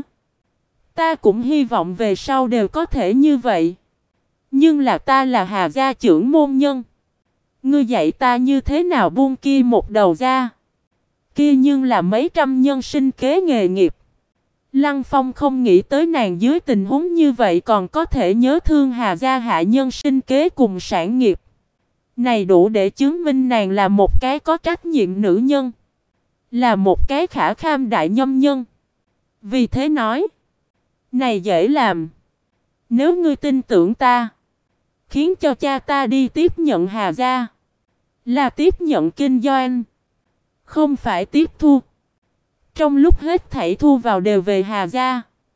Speaker 1: ta cũng hy vọng về sau đều có thể như vậy. Nhưng là ta là Hà gia trưởng môn nhân. Ngươi dạy ta như thế nào buông kia một đầu ra. Kia nhưng là mấy trăm nhân sinh kế nghề nghiệp. Lăng Phong không nghĩ tới nàng dưới tình huống như vậy còn có thể nhớ thương Hà gia hạ nhân sinh kế cùng sản nghiệp. Này đủ để chứng minh nàng là một cái có trách nhiệm nữ nhân. Là một cái khả kham đại nhâm nhân. Vì thế nói. Này dễ làm. Nếu ngươi tin tưởng ta. Khiến cho cha ta đi tiếp nhận Hà gia. Là tiếp nhận kinh doanh. Không phải tiếp thu. Trong lúc hết thảy thu vào đều về Hà gia.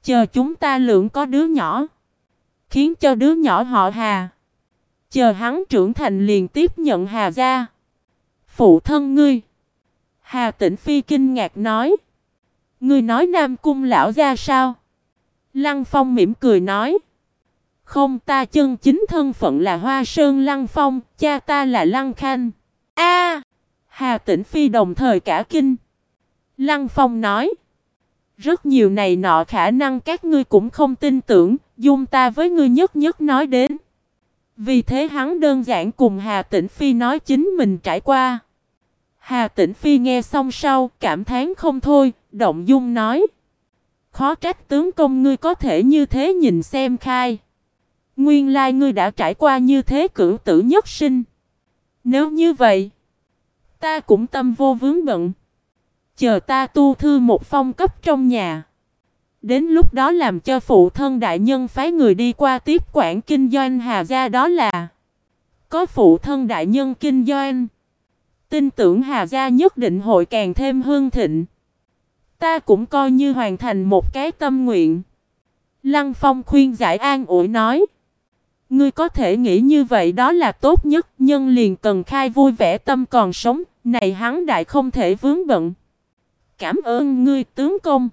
Speaker 1: Chờ chúng ta lượng có đứa nhỏ, khiến cho đứa nhỏ họ Hà. Chờ hắn trưởng thành liền tiếp nhận Hà gia. Phụ thân ngươi. Hà Tĩnh Phi kinh ngạc nói. Ngươi nói Nam Cung lão gia sao? Lăng Phong mỉm cười nói. Không, ta chân chính thân phận là Hoa Sơn Lăng Phong, cha ta là Lăng Khanh. A! Hà Tĩnh Phi đồng thời cả kinh. Lăng Phong nói. Rất nhiều này nọ khả năng các ngươi cũng không tin tưởng, dung ta với ngươi nhất nhất nói đến. Vì thế hắn đơn giản cùng Hà Tĩnh Phi nói chính mình trải qua. Hà Tĩnh Phi nghe xong sau, cảm thán không thôi, động dung nói. Khó trách tướng công ngươi có thể như thế nhìn xem khai. Nguyên lai ngươi đã trải qua như thế cửu tử nhất sinh. Nếu như vậy, ta cũng tâm vô vướng bận. Chờ ta tu thư một phong cấp trong nhà. Đến lúc đó làm cho phụ thân đại nhân phái người đi qua tiếp quản kinh doanh Hà gia đó là. Có phụ thân đại nhân kinh doanh. Tin tưởng Hà gia nhất định hội càng thêm hưng thịnh. Ta cũng coi như hoàn thành một cái tâm nguyện. Lăng Phong khuyên giải an ủi nói. Ngươi có thể nghĩ như vậy đó là tốt nhất. Nhân liền cần khai vui vẻ tâm còn sống. Này hắn đại không thể vướng bận. Cảm ơn ngươi tướng công.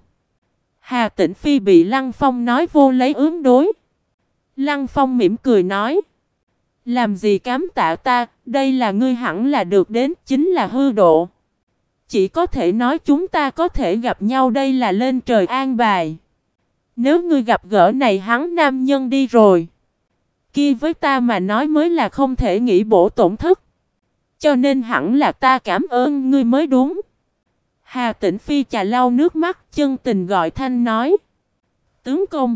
Speaker 1: Hà Tĩnh Phi bị Lăng Phong nói vô lấy ứng đối. Lăng Phong mỉm cười nói. Làm gì cám tạ ta, đây là ngươi hẳn là được đến, chính là hư độ. Chỉ có thể nói chúng ta có thể gặp nhau đây là lên trời an bài. Nếu ngươi gặp gỡ này hắn nam nhân đi rồi. Kia với ta mà nói mới là không thể nghĩ bổ tổn thất. Cho nên hẳn là ta cảm ơn ngươi mới đúng. Hà Tĩnh Phi chà lau nước mắt chân tình gọi thanh nói. Tướng công.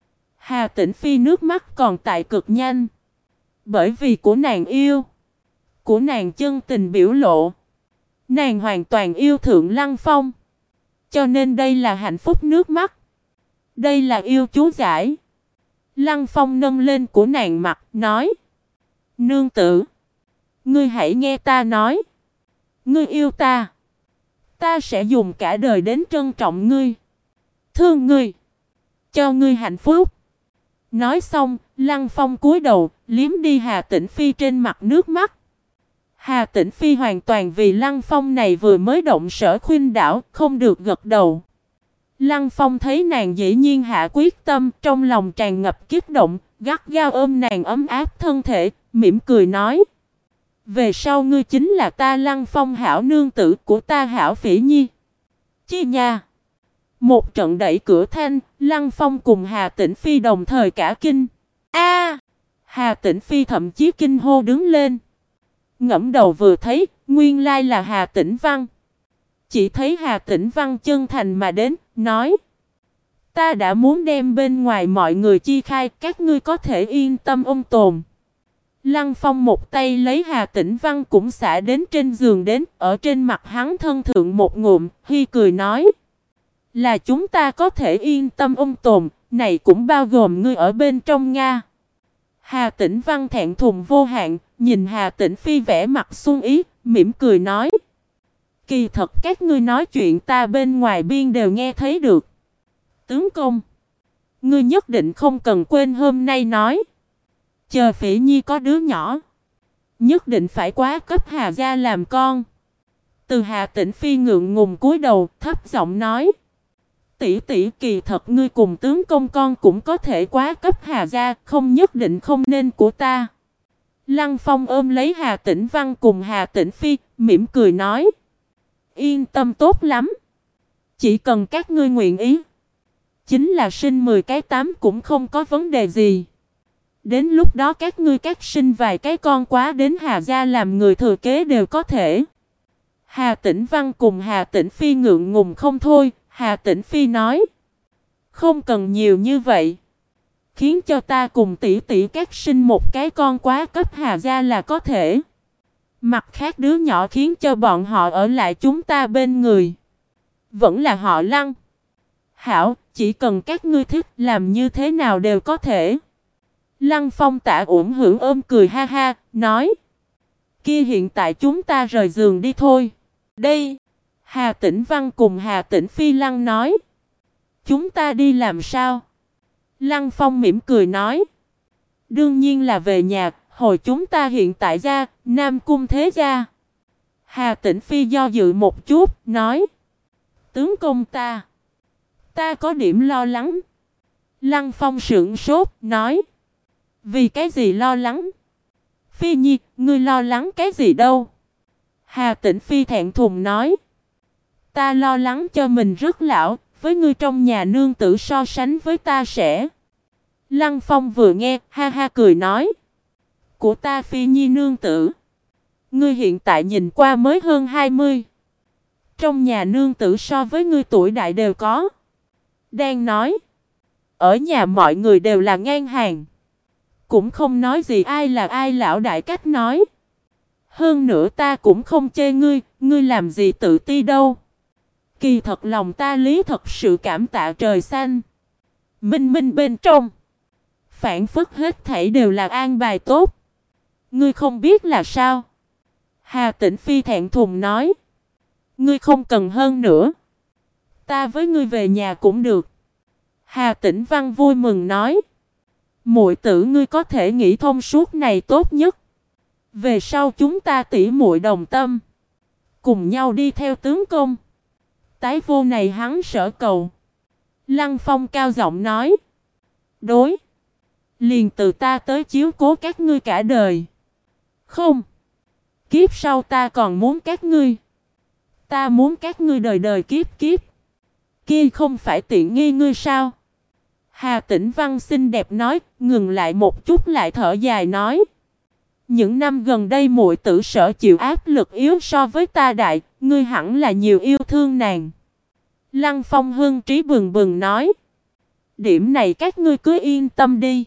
Speaker 1: Hà Tĩnh Phi nước mắt còn tại cực nhanh. Bởi vì của nàng yêu. Của nàng chân tình biểu lộ. Nàng hoàn toàn yêu thượng Lăng Phong. Cho nên đây là hạnh phúc nước mắt. Đây là yêu chú giải. Lăng Phong nâng lên của nàng mặt nói. Nương tử. Ngươi hãy nghe ta nói. Ngươi yêu ta. Ta sẽ dùng cả đời đến trân trọng ngươi. Thương ngươi. Cho ngươi hạnh phúc. Nói xong, Lăng Phong cúi đầu, liếm đi Hà Tĩnh Phi trên mặt nước mắt. Hà Tĩnh Phi hoàn toàn vì Lăng Phong này vừa mới động sở khuyên đảo, không được gật đầu. Lăng Phong thấy nàng dĩ nhiên hạ quyết tâm, trong lòng tràn ngập kích động, gắt gao ôm nàng ấm áp thân thể, mỉm cười nói. Về sau ngươi chính là ta Lăng Phong hảo nương tử của ta hảo Phỉ Nhi. Chi nha! Một trận đẩy cửa thanh, Lăng Phong cùng Hà Tĩnh Phi đồng thời cả kinh. A! Hà Tĩnh Phi thậm chí kinh hô đứng lên. Ngẫm đầu vừa thấy, nguyên lai là Hà Tĩnh Văn. Chỉ thấy Hà Tĩnh Văn chân thành mà đến, nói. Ta đã muốn đem bên ngoài mọi người chi khai, các ngươi có thể yên tâm ôn tồn. Lăng Phong một tay lấy Hà Tĩnh Văn cũng xả đến trên giường đến, ở trên mặt hắn thân thượng một ngụm, hi cười nói. Là chúng ta có thể yên tâm ôn tồn, này cũng bao gồm ngươi ở bên trong Nga. Hà Tĩnh Văn thẹn thùng vô hạn, nhìn Hà Tĩnh Phi vẻ mặt xuân ý, mỉm cười nói. Kỳ thật các ngươi nói chuyện ta bên ngoài biên đều nghe thấy được. Tướng công, ngươi nhất định không cần quên hôm nay nói. Chờ Phỉ Nhi có đứa nhỏ, nhất định phải quá cấp Hà gia làm con. Từ Hà Tĩnh Phi ngượng ngùng cúi đầu, thấp giọng nói. Tỷ tỷ kỳ thật ngươi cùng tướng công con cũng có thể quá cấp Hà gia, không nhất định không nên của ta. Lăng Phong ôm lấy Hà Tĩnh Văn cùng Hà Tĩnh Phi, mỉm cười nói. Yên tâm tốt lắm. Chỉ cần các ngươi nguyện ý. Chính là sinh 10 cái 8 cũng không có vấn đề gì. Đến lúc đó các ngươi các sinh vài cái con quá đến Hà gia làm người thừa kế đều có thể. Hà Tĩnh Văn cùng Hà Tĩnh Phi ngượng ngùng không thôi. Hà Tĩnh Phi nói. Không cần nhiều như vậy. Khiến cho ta cùng tỷ tỷ các sinh một cái con quá cấp Hà gia là có thể. Mặt khác đứa nhỏ khiến cho bọn họ ở lại chúng ta bên người. Vẫn là họ Lăng. Hảo, chỉ cần các ngươi thích làm như thế nào đều có thể. Lăng Phong Tả Uẩn Hưởng ôm cười ha ha, nói. Kia hiện tại chúng ta rời giường đi thôi. Đây. Hà Tĩnh Văn cùng Hà Tĩnh Phi Lăng nói. Chúng ta đi làm sao? Lăng Phong mỉm cười nói. Đương nhiên là về nhà, hồi chúng ta hiện tại gia, Nam Cung thế gia. Hà Tĩnh Phi do dự một chút, nói. Tướng công ta có điểm lo lắng. Lăng Phong sững sốt, nói. Vì cái gì lo lắng? Phi Nhi, ngươi lo lắng cái gì đâu? Hà Tĩnh Phi thẹn thùng nói. Ta lo lắng cho mình rất lão, với ngươi trong nhà nương tử so sánh với ta sẽ. Lăng Phong vừa nghe, ha ha cười nói. Của ta Phi Nhi nương tử. Ngươi hiện tại nhìn qua mới hơn 20. Trong nhà nương tử so với ngươi tuổi đại đều có. Đang nói. Ở nhà mọi người đều là ngang hàng. Cũng không nói gì ai là ai lão đại cách nói. Hơn nữa ta cũng không chê ngươi, ngươi làm gì tự ti đâu. Kỳ thật lòng ta lý thật sự cảm tạ trời xanh. Minh minh bên trong. Phản phất hết thảy đều là an bài tốt. Ngươi không biết là sao? Hà Tĩnh Phi thẹn thùng nói. Ngươi không cần hơn nữa. Ta với ngươi về nhà cũng được. Hà Tĩnh Văn vui mừng nói. Muội tử ngươi có thể nghĩ thông suốt này tốt nhất. Về sau chúng ta tỉ muội đồng tâm. Cùng nhau đi theo tướng công. Tái vô này hắn sở cầu. Lăng Phong cao giọng nói. Đối. Liền từ ta tới chiếu cố các ngươi cả đời. Không. Kiếp sau ta còn muốn các ngươi. Ta muốn các ngươi đời đời kiếp kiếp. Kia không phải tiện nghi ngươi sao? Hà Tĩnh Văn xinh đẹp nói, ngừng lại một chút lại thở dài nói. Những năm gần đây muội tử sở chịu áp lực yếu so với ta đại, ngươi hẳn là nhiều yêu thương nàng. Lăng Phong hưng trí bừng bừng nói. Điểm này các ngươi cứ yên tâm đi.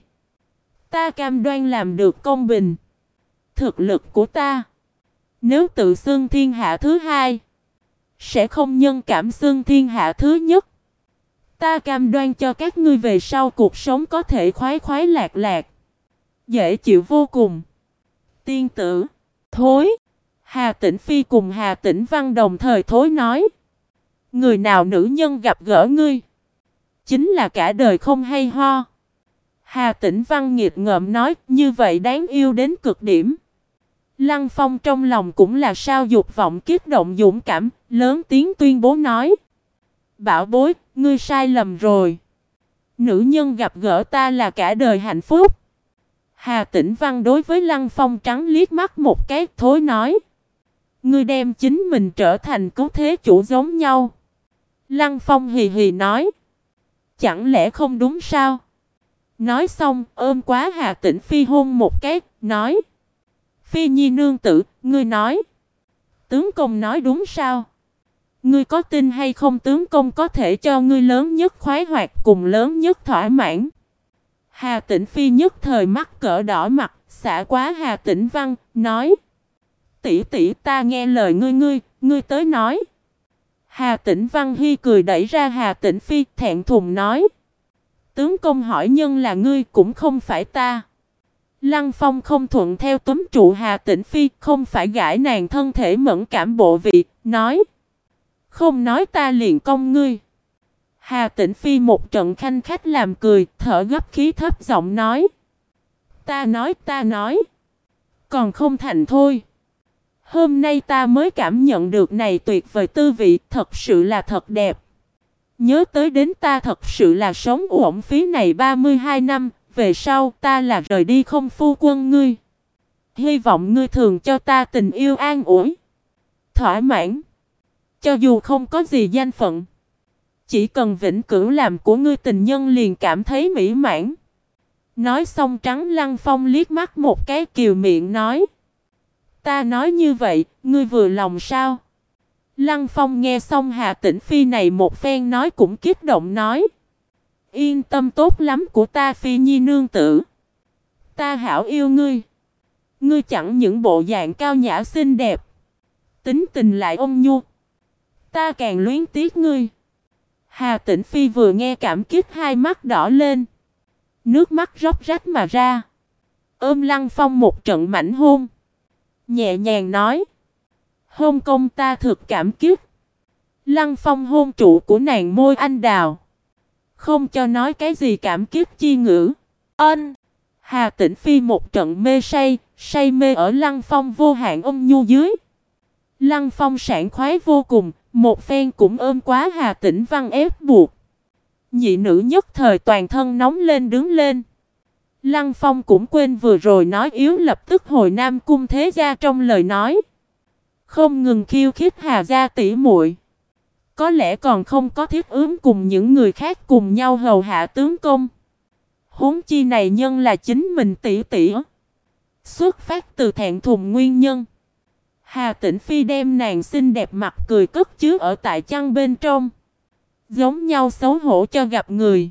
Speaker 1: Ta cam đoan làm được công bình. Thực lực của ta. Nếu tự xưng thiên hạ thứ hai. Sẽ không nhân cảm xưng thiên hạ thứ nhất. Ta cam đoan cho các ngươi về sau cuộc sống có thể khoái khoái lạc lạc. Dễ chịu vô cùng. Tiên tử. Thối. Hà Tĩnh Phi cùng Hà Tĩnh Văn đồng thời thối nói. Người nào nữ nhân gặp gỡ ngươi. Chính là cả đời không hay ho. Hà Tĩnh Văn nghiệt ngợm nói như vậy đáng yêu đến cực điểm. Lăng Phong trong lòng cũng là sao dục vọng kích động dũng cảm, lớn tiếng tuyên bố nói. Bảo bối, ngươi sai lầm rồi. Nữ nhân gặp gỡ ta là cả đời hạnh phúc. Hà Tĩnh Văn đối với Lăng Phong trắng liếc mắt một cái thối nói. Ngươi đem chính mình trở thành cứu thế chủ giống nhau. Lăng Phong hì hì nói. Chẳng lẽ không đúng sao? Nói xong ôm quá Hà Tĩnh Phi hôn một cái, nói. Phi Nhi nương tử, ngươi nói. Tướng công nói đúng sao? Ngươi có tin hay không tướng công có thể cho ngươi lớn nhất khoái hoạt cùng lớn nhất thỏa mãn? Hà Tĩnh Phi nhất thời mắt cỡ đỏ mặt, xả quá Hà Tĩnh Văn, nói. Tỷ tỷ ta nghe lời ngươi tới nói. Hà Tĩnh Văn hi cười đẩy ra Hà Tĩnh Phi, thẹn thùng nói. Tướng công hỏi nhân là ngươi cũng không phải ta. Lăng Phong không thuận theo túm trụ Hà Tĩnh Phi, không phải gãi nàng thân thể mẫn cảm bộ vị, nói. Không nói ta liền công ngươi. Hà Tĩnh Phi một trận khanh khách làm cười, thở gấp khí thấp giọng nói. Ta nói. Còn không thành thôi. Hôm nay ta mới cảm nhận được này tuyệt vời tư vị, thật sự là thật đẹp. Nhớ tới đến ta thật sự là sống uổng phí này 32 năm, về sau ta là rời đi không phu quân ngươi. Hy vọng ngươi thường cho ta tình yêu an ủi, thỏa mãn. Cho dù không có gì danh phận, chỉ cần vĩnh cửu làm của ngươi tình nhân liền cảm thấy mỹ mãn. Nói xong trắng Lăng Phong liếc mắt một cái kiều miệng nói. Ta nói như vậy, ngươi vừa lòng sao? Lăng Phong nghe xong Hà Tĩnh Phi này một phen nói cũng kích động nói. Yên tâm tốt lắm của ta Phi Nhi nương tử. Ta hảo yêu ngươi. Ngươi chẳng những bộ dạng cao nhã xinh đẹp, tính tình lại ôn nhu. Ta càng luyến tiếc ngươi. Hà Tĩnh Phi vừa nghe cảm kích hai mắt đỏ lên. Nước mắt róc rách mà ra. Ôm Lăng Phong một trận mảnh hôn. Nhẹ nhàng nói. Hôn công ta thực cảm kích. Lăng Phong hôn trụ của nàng môi anh đào. không cho nói cái gì cảm kích chi ngữ. Ân. Hà Tĩnh Phi một trận mê say, say mê ở Lăng Phong vô hạn ôm nhu dưới. Lăng Phong sảng khoái vô cùng, một phen cũng ôm quá Hà Tĩnh Văn ép buộc. Nhị nữ nhất thời toàn thân nóng lên đứng lên. Lăng Phong cũng quên vừa rồi nói yếu lập tức hồi Nam Cung Thế Gia trong lời nói. Không ngừng khiêu khích Hà gia tỷ muội. Có lẽ còn không có thiết ứng cùng những người khác cùng nhau hầu hạ tướng công. Huống chi này nhân là chính mình tỷ tỷ. Xuất phát từ thẹn thùng nguyên nhân. Hà Tĩnh Phi đem nàng xinh đẹp mặt cười cất chứa ở tại chăn bên trong. Giống nhau xấu hổ cho gặp người.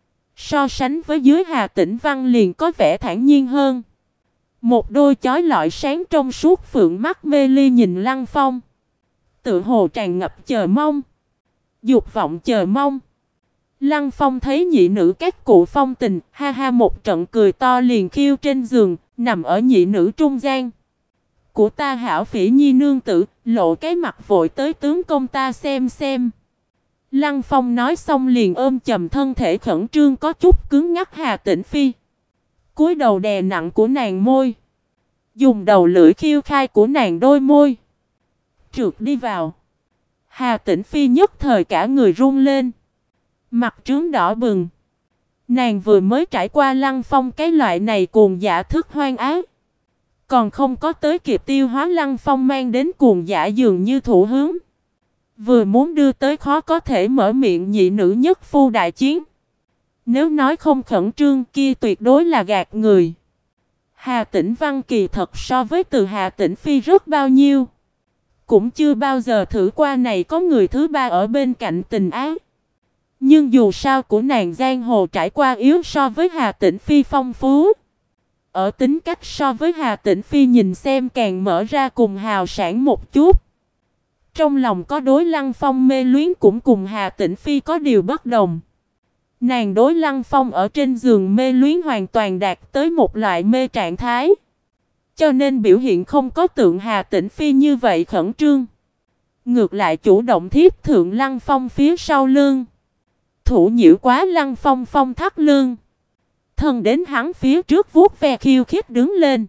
Speaker 1: So sánh với dưới Hà Tĩnh Văn liền có vẻ thản nhiên hơn. Một đôi chói lọi sáng trong suốt phượng mắt mê ly nhìn Lăng Phong. Tự hồ tràn ngập chờ mong. Dục vọng chờ mong. Lăng Phong thấy nhị nữ các cụ phong tình, ha ha một trận cười to liền khiêu trên giường, nằm ở nhị nữ trung gian. Của ta hảo Phỉ Nhi nương tử, lộ cái mặt vội tới tướng công ta xem xem. Lăng Phong nói xong liền ôm chầm thân thể khẩn trương có chút cứng ngắc Hà Tĩnh Phi. Cúi đầu đè nặng của nàng môi. Dùng đầu lưỡi khiêu khai của nàng đôi môi. Trượt đi vào. Hà Tĩnh Phi nhất thời cả người run lên. Mặt trướng đỏ bừng. Nàng vừa mới trải qua Lăng Phong cái loại này cuồng dã thức hoang ác. Còn không có tới kịp tiêu hóa Lăng Phong mang đến cuồng dã dường như thủ hướng. Vừa muốn đưa tới khó có thể mở miệng nhị nữ nhất phu đại chiến. Nếu nói không khẩn trương kia tuyệt đối là gạt người. Hà Tĩnh Văn kỳ thật so với từ Hà Tĩnh Phi rất bao nhiêu. Cũng chưa bao giờ thử qua này có người thứ ba ở bên cạnh tình ái. Nhưng dù sao của nàng giang hồ trải qua yếu so với Hà Tĩnh Phi phong phú. Ở tính cách so với Hà Tĩnh Phi nhìn xem càng mở ra cùng hào sản một chút. Trong lòng có đối Lăng Phong mê luyến cũng cùng Hà Tĩnh Phi có điều bất đồng. Nàng đối Lăng Phong ở trên giường mê luyến hoàn toàn đạt tới một loại mê trạng thái. Cho nên biểu hiện không có tượng Hà Tĩnh Phi như vậy khẩn trương. Ngược lại chủ động thiếp thượng Lăng Phong phía sau lưng. Thủ nhiễu quá Lăng Phong phong thắt lưng. Thân đến hắn phía trước vuốt ve khiêu khích đứng lên.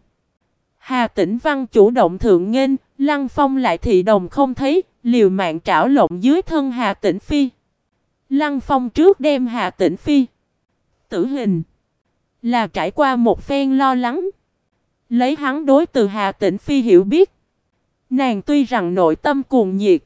Speaker 1: Hà Tĩnh Văn chủ động thượng nghênh, Lăng Phong lại thị đồng không thấy, liều mạng trảo lộn dưới thân Hà Tĩnh Phi. Lăng Phong trước đem Hà Tĩnh Phi tử hình là trải qua một phen lo lắng. Lấy hắn đối từ Hà Tĩnh Phi hiểu biết. Nàng tuy rằng nội tâm cuồng nhiệt,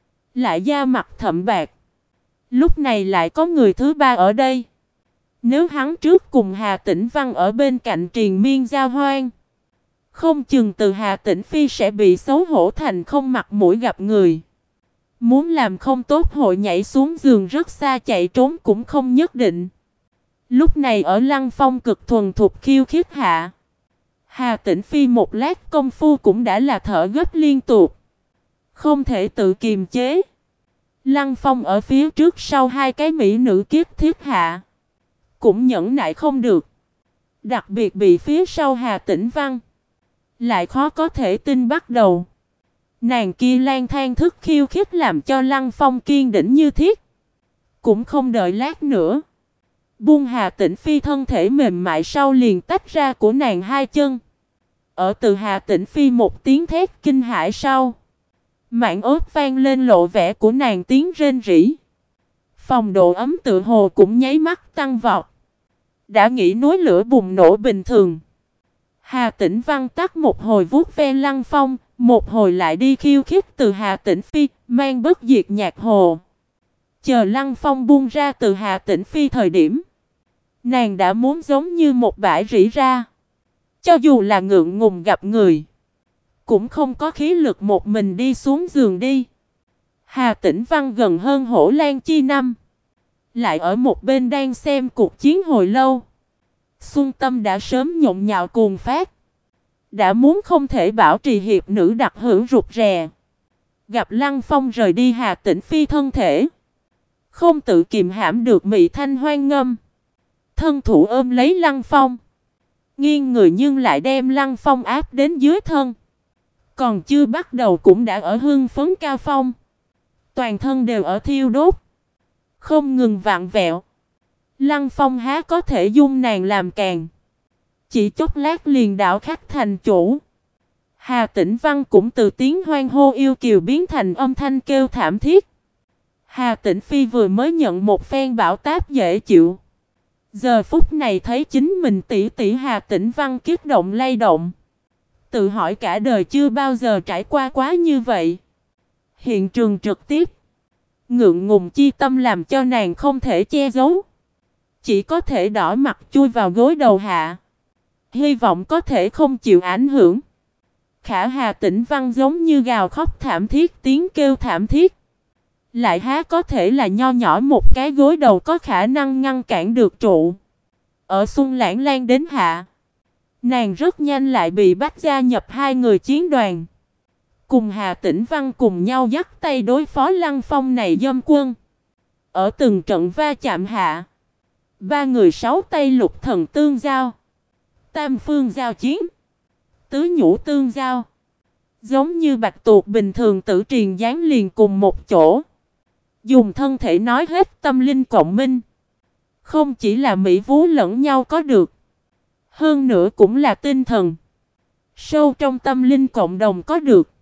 Speaker 1: lại da mặt thẫm bạc. Lúc này lại có người thứ ba ở đây. Nếu hắn trước cùng Hà Tĩnh Văn ở bên cạnh triền miên giao hoan, không chừng từ Hà Tĩnh Phi sẽ bị xấu hổ thành không mặt mũi gặp người. Muốn làm không tốt hội nhảy xuống giường rất xa chạy trốn cũng không nhất định. Lúc này ở Lăng Phong cực thuần thục khiêu khích hạ. Hà Tĩnh Phi một lát công phu cũng đã là thở gấp liên tục. Không thể tự kiềm chế. Lăng Phong ở phía trước sau hai cái mỹ nữ kiếp thiết hạ. Cũng nhẫn nại không được. Đặc biệt bị phía sau Hà Tĩnh Văn. Lại khó có thể tin bắt đầu. Nàng kia lang thang thức khiêu khích làm cho Lăng Phong kiên đĩnh như thiết. Cũng không đợi lát nữa. Buông Hà Tĩnh Phi thân thể mềm mại sau liền tách ra của nàng hai chân. Ở từ Hà Tĩnh Phi một tiếng thét kinh hãi sau. Mảng ớt vang lên lộ vẻ của nàng tiếng rên rỉ. Phòng độ ấm tự hồ cũng nháy mắt tăng vọt. Đã nghĩ núi lửa bùng nổ bình thường. Hà Tĩnh Văn tắt một hồi vuốt ve Lăng Phong, một hồi lại đi khiêu khích từ Hà Tĩnh Phi, mang bất diệt nhạc hồ. Chờ Lăng Phong buông ra từ Hà Tĩnh Phi thời điểm. Nàng đã muốn giống như một bãi rỉ ra. Cho dù là ngượng ngùng gặp người, cũng không có khí lực một mình đi xuống giường đi. Hà Tĩnh Văn gần hơn Hổ Lan Chi Năm. Lại ở một bên đang xem cuộc chiến hồi lâu. Xuân tâm đã sớm nhộn nhạo cuồng phát. Đã muốn không thể bảo trì hiệp nữ đặc hữu rụt rè. Gặp Lăng Phong rời đi Hà Tĩnh Phi thân thể. Không tự kiềm hãm được mị thanh hoang ngâm. Thân thủ ôm lấy Lăng Phong. Nghiêng người nhưng lại đem Lăng Phong áp đến dưới thân. Còn chưa bắt đầu cũng đã ở hưng phấn cao phong. Toàn thân đều ở thiêu đốt. Không ngừng vặn vẹo. Lăng Phong há có thể dung nàng làm càng. Chỉ chốc lát liền đảo khách thành chủ. Hà Tĩnh Văn cũng từ tiếng hoan hô yêu kiều biến thành âm thanh kêu thảm thiết. Hà Tĩnh Phi vừa mới nhận một phen bão táp dễ chịu. Giờ phút này thấy chính mình tỷ tỷ Hà Tĩnh Văn kích động lay động. Tự hỏi cả đời chưa bao giờ trải qua quá như vậy. Hiện trường trực tiếp. Ngượng ngùng chi tâm làm cho nàng không thể che giấu. Chỉ có thể đỏ mặt chui vào gối đầu hạ. Hy vọng có thể không chịu ảnh hưởng. Khả Hà Tĩnh Văn giống như gào khóc thảm thiết, tiếng kêu thảm thiết. Lại há có thể là nho nhỏ một cái gối đầu có khả năng ngăn cản được trụ. Ở Xuân Lãng Lan đến hạ. Nàng rất nhanh lại bị bắt gia nhập hai người chiến đoàn. Cùng Hà Tĩnh Văn cùng nhau dắt tay đối phó Lăng Phong này dâm quân. Ở từng trận va chạm hạ. Ba người sáu tay lục thần tương giao. Tam phương giao chiến. Tứ nhũ tương giao. Giống như bạch tuộc bình thường tử triền dán liền cùng một chỗ. Dùng thân thể nói hết tâm linh cộng minh. Không chỉ là mỹ vú lẫn nhau có được. Hơn nữa cũng là tinh thần. Sâu trong tâm linh cộng đồng có được.